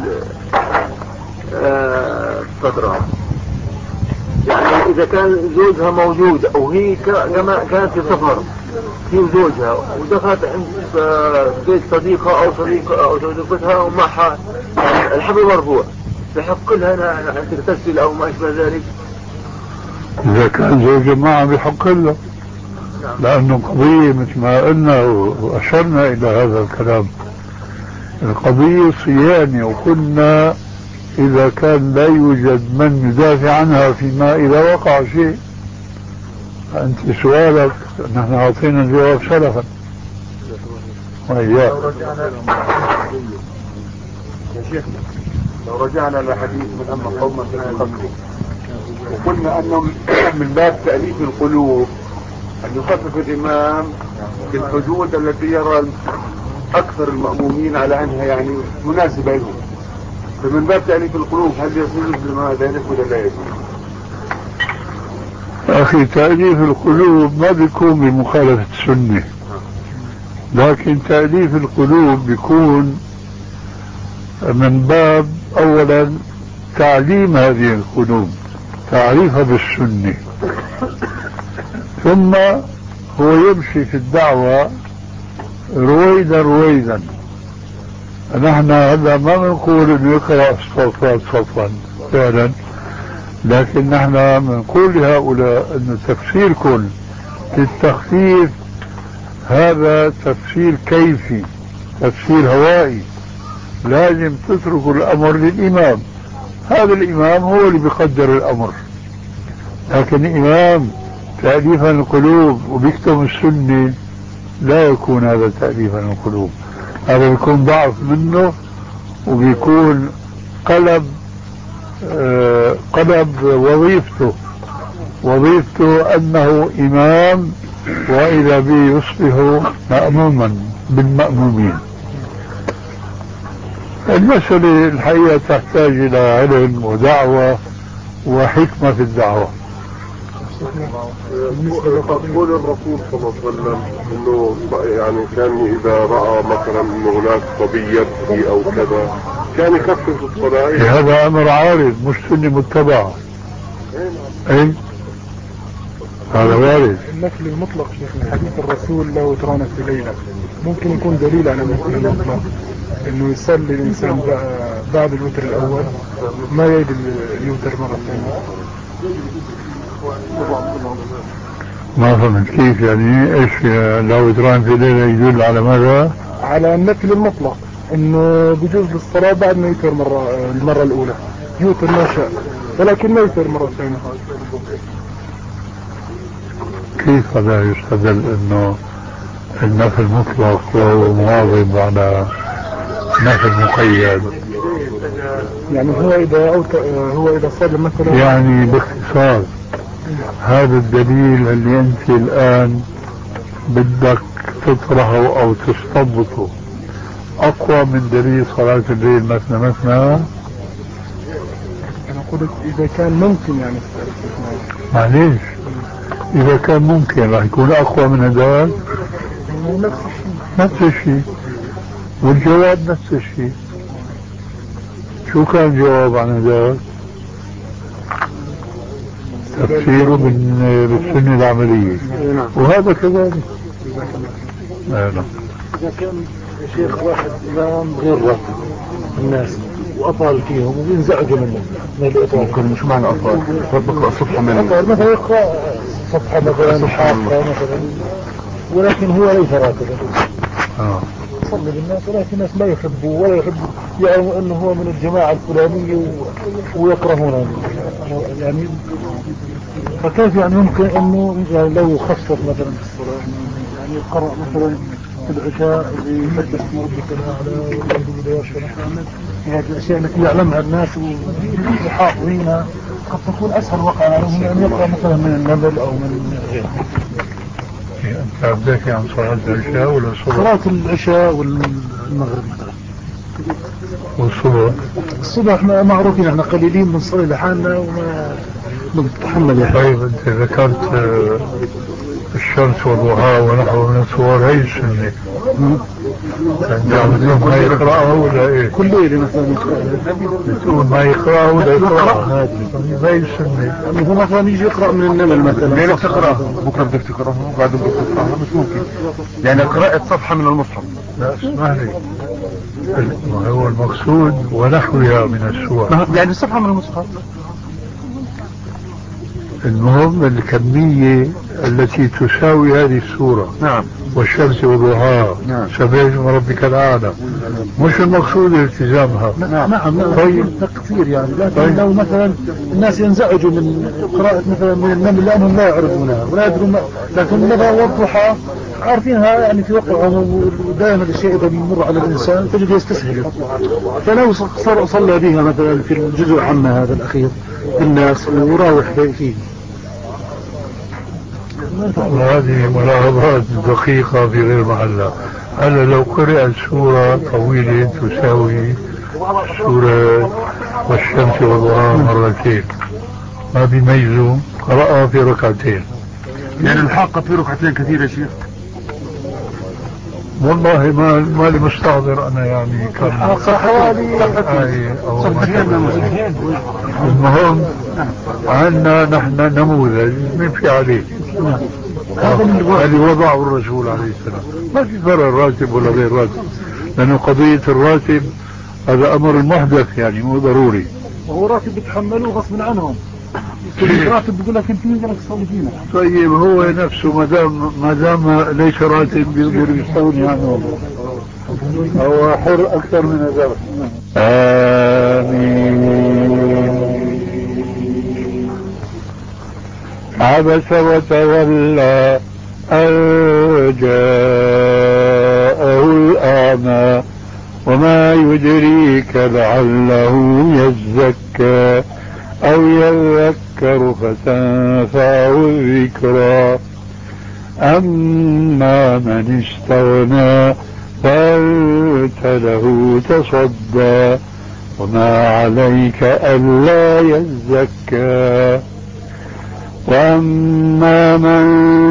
فترة، يعني إذا كان زوجها موجود أو هي كما كانت في سفر هي زوجها ودخلت عند بيت صديقة أو صديقة أو صديقتها ومعها الحبل مرفوع، بحق لها أن تغتسل أو ما أشبه ذلك؟ إذا كان زوجها معها بحق له، لأنه قضية مثل ما قلنا وأشرنا إلى هذا الكلام، القضية صيانة، وقلنا إذا كان لا يوجد من يدافع عنها فيما إذا وقع شيء. أنت سؤالك نحن أعطينا الجواب سلفا وإياك. يا شيخنا لو رجعنا لحديث من أما قوما فقالوا وقلنا أنه من باب تأليف القلوب أن يخفف الإمام في الحدود التي يرى أكثر المأمومين على أنها يعني مناسبة لهم، فمن باب تأليف القلوب هل يصير بما ذلك ولا لا يصير؟ أخي تأليف القلوب ما بيكون بمخالفة السنة، لكن تأليف القلوب بيكون من باب أولا تعليم هذه القلوب، تعريفها بالسنة، ثم هو يمشي في الدعوة رويدا رويدا. نحن هذا ما بنقول انه يقرأ الصفات صفا فعلا، لكن نحن بنقول لهؤلاء انه تفسيركم للتخفيف هذا تفسير كيفي، تفسير هوائي، لازم تتركوا الامر للامام. هذا الامام هو اللي بيقدر الامر، لكن الامام تأليفا القلوب وبيكتم السنة لا يكون هذا تأليفا القلوب، هذا بيكون ضعف منه وبيكون قلب آه قلب وظيفته وظيفته أنه إمام وإذا به يصبح مأموما بالمأمومين. المسألة الحقيقة تحتاج إلى علم ودعوة وحكمة في الدعوة. قول الرسول صلى الله عليه وسلم انه يعني كان اذا راى مثلا انه هناك صبي يبكي او كذا كان يخفف الصلاه. هذا امر عارض مش سنه متبعه. اي هذا وارد. النفل المطلق شيخ حديث الرسول له وترانه في ليله ممكن يكون دليل على النفل المطلق، انه يصلي الانسان بعد الوتر الاول ما يعيد الوتر مره ثانيه. ما فهمت كيف يعني ايش لو وتران في ليله يدل على ماذا؟ على النفل المطلق، انه بجوز للصلاه بعد ما يوتر مره المره الاولى يوتر ما شاء، ولكن ما يوتر مره ثانيه. كيف هذا يستدل انه النفل مطلق وهو مواظب على نفل مقيد؟ يعني هو اذا أوت... هو اذا صلى مثلا يعني باختصار هذا الدليل اللي انت الان بدك تطرحه او تستضبطه اقوى من دليل صلاة الليل مثنى مثنى. انا قلت اذا كان ممكن يعني معليش اذا كان ممكن راح يكون اقوى من هذا. نفس الشيء نفس الشيء والجواب نفس الشيء. شو كان الجواب عن هذا؟ تفسيره بالسنة العملية وهذا كذلك. إذا كان شيخ واحد إمام غير راتب الناس وأطال فيهم وينزعجوا منه ممكن مش معنى أطال يقرأ صفحة من أطال مثلا يقرأ صفحة مثلا حافظة مثلا ولكن هو ليس راتبا آه. يصلي بالناس ولكن الناس ما يحبوا ولا يحبوا يعلموا أنه هو من الجماعة الفلانية ويكرهونه يعني. فكيف يعني يمكن أنه يعني لو خصص مثلا في الصلاة يعني يقرأ مثلا في العشاء يحدث اسم ربك الأعلى والحمد لله والشرف في هذه الأشياء التي يعلمها الناس وحافظينها قد تكون أسهل وقعا عليهم أن يقرأ مثلا من النبل أو من غيره. أنت عبدك عن صلاة العشاء ولا الصبح؟ صلاة العشاء والمغرب مثلا. والصبح؟ الصبح معروفين احنا قليلين بنصلي لحالنا وما نتحمل يعني. طيب أنت ذكرت الشمس والضحى ونحو من الصور، هي السنة أنت عم ما يقرأه ولا إيه؟ كل ليلة مثلا يقرأ، بتقول ما يقرأه ولا يقرأه، هي السنة. يعني هو مثلا يجي يقرأ من النمل مثلا، ليلة تقرأها بكرة بدك تقرأها وبعد بكرة تقرأها، مش ممكن يعني قراءة صفحة من المصحف. لا اسمح لي، ما هو المقصود ونحوها من السور، يعني صفحة من المصحف. المهم الكمية التي تساوي هذه السورة. نعم. والشمس وضحاها. نعم. سبح اسم ربك الأعلى. مش المقصود التزامها. نعم نعم. طيب كثير يعني، لكن طيب. لو مثلا الناس ينزعجوا من قراءة مثلا من النمل لأنهم لا يعرفونها ولا يدرون، لكن النبأ والضحى عارفينها يعني في وقعهم، ودائما الشيء إذا بيمر على الإنسان تجد يستسهل. فلو صار صلى بها مثلا في الجزء عما هذا الأخير الناس وراوح فيه. وهذه ملاحظات دقيقة في غير محلها. أنا لو قرأت سورة طويلة تساوي سورة والشمس والضحى مرتين ما بيميزوا، قرأها في ركعتين. يعني الحاقة في ركعتين كثير يا شيخ. والله ما ما لي مستحضر انا يعني كم حوالي آية او المهم عندنا نحن نموذج نمشي عليه، هذه وضعه الرسول عليه السلام. ما في فرق راتب ولا غير راتب، لانه قضية الراتب هذا امر محدث يعني مو ضروري. وهو راتب بيتحملوه غصب عنهم، راتب بيقول لك انت مين قالك تصلي فينا. طيب هو نفسه ما دام ما دام ليس راتب بيقدر يستغني عنه، هو حر اكثر من ذلك. آمين. عبس وتولى أن جاءه الأعمى وما يدريك لعله يزكى أو يذكر فتنفعه الذكرى. أما من استغنى فأنت له تصدى وما عليك ألا يزكى. وأما من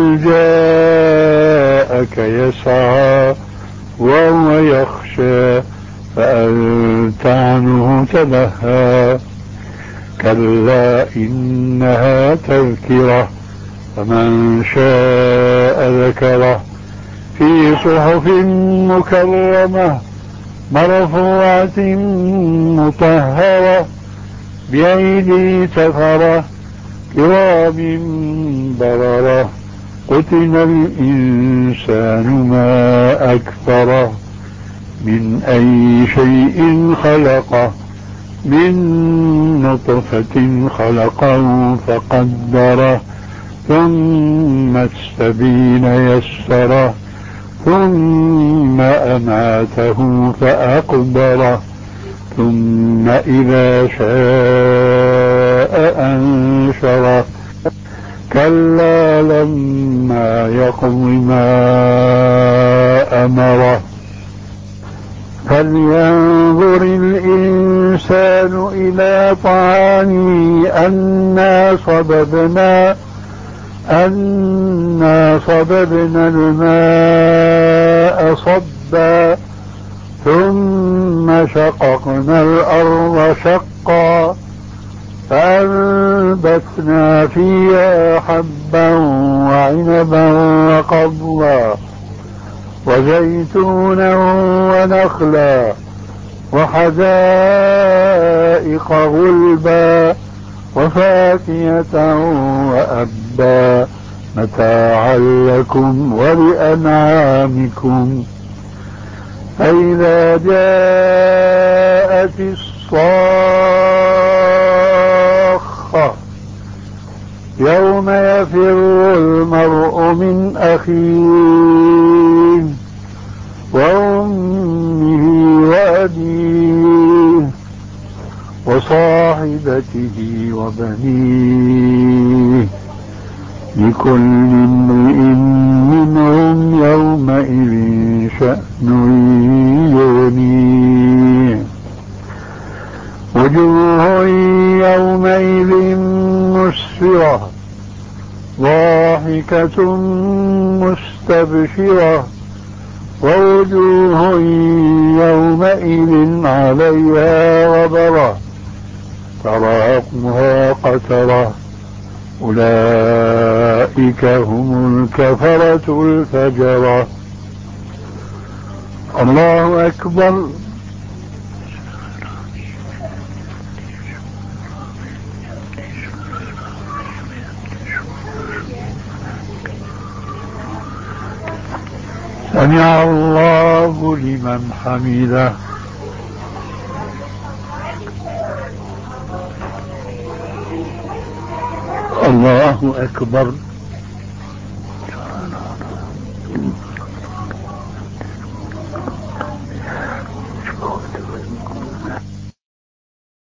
جاءك يسعى وهو يخشى فأنت عنه تلهى. كلا إنها تذكرة فمن شاء ذكره في صحف مكرمة مرفوعة مطهرة بأيدي سفرة كرام بررة. قتل الإنسان ما أكفره من أي شيء خلقه من نطفة خلقه فقدره ثم السبيل يسره ثم أماته فأقبره ثم إذا شاء أنشره. كلا لما يقض ما أمره. فلينظر الإنسان إلى طعامه أنا صببنا أنا صببنا الماء صبا ثم شققنا الأرض شقا فأنبتنا فيها حبا وعنبا وقضبا وزيتونا ونخلا وحدائق غلبا وفاكهة وأبا متاعا لكم ولأنعامكم. فإذا جاءت الصاخة يوم يفر المرء من أخيه وأمه وأبيه وصاحبته وبنيه لكل امرئ منهم يومئذ شأن يغنيه وجوه يومئذ مسفرة ضاحكة مستبشرة ووجوه يومئذ عليها غبرة ترهقها قترة أولئك هم الكفرة الفجرة. الله أكبر. سمع الله لمن حمده. الله أكبر.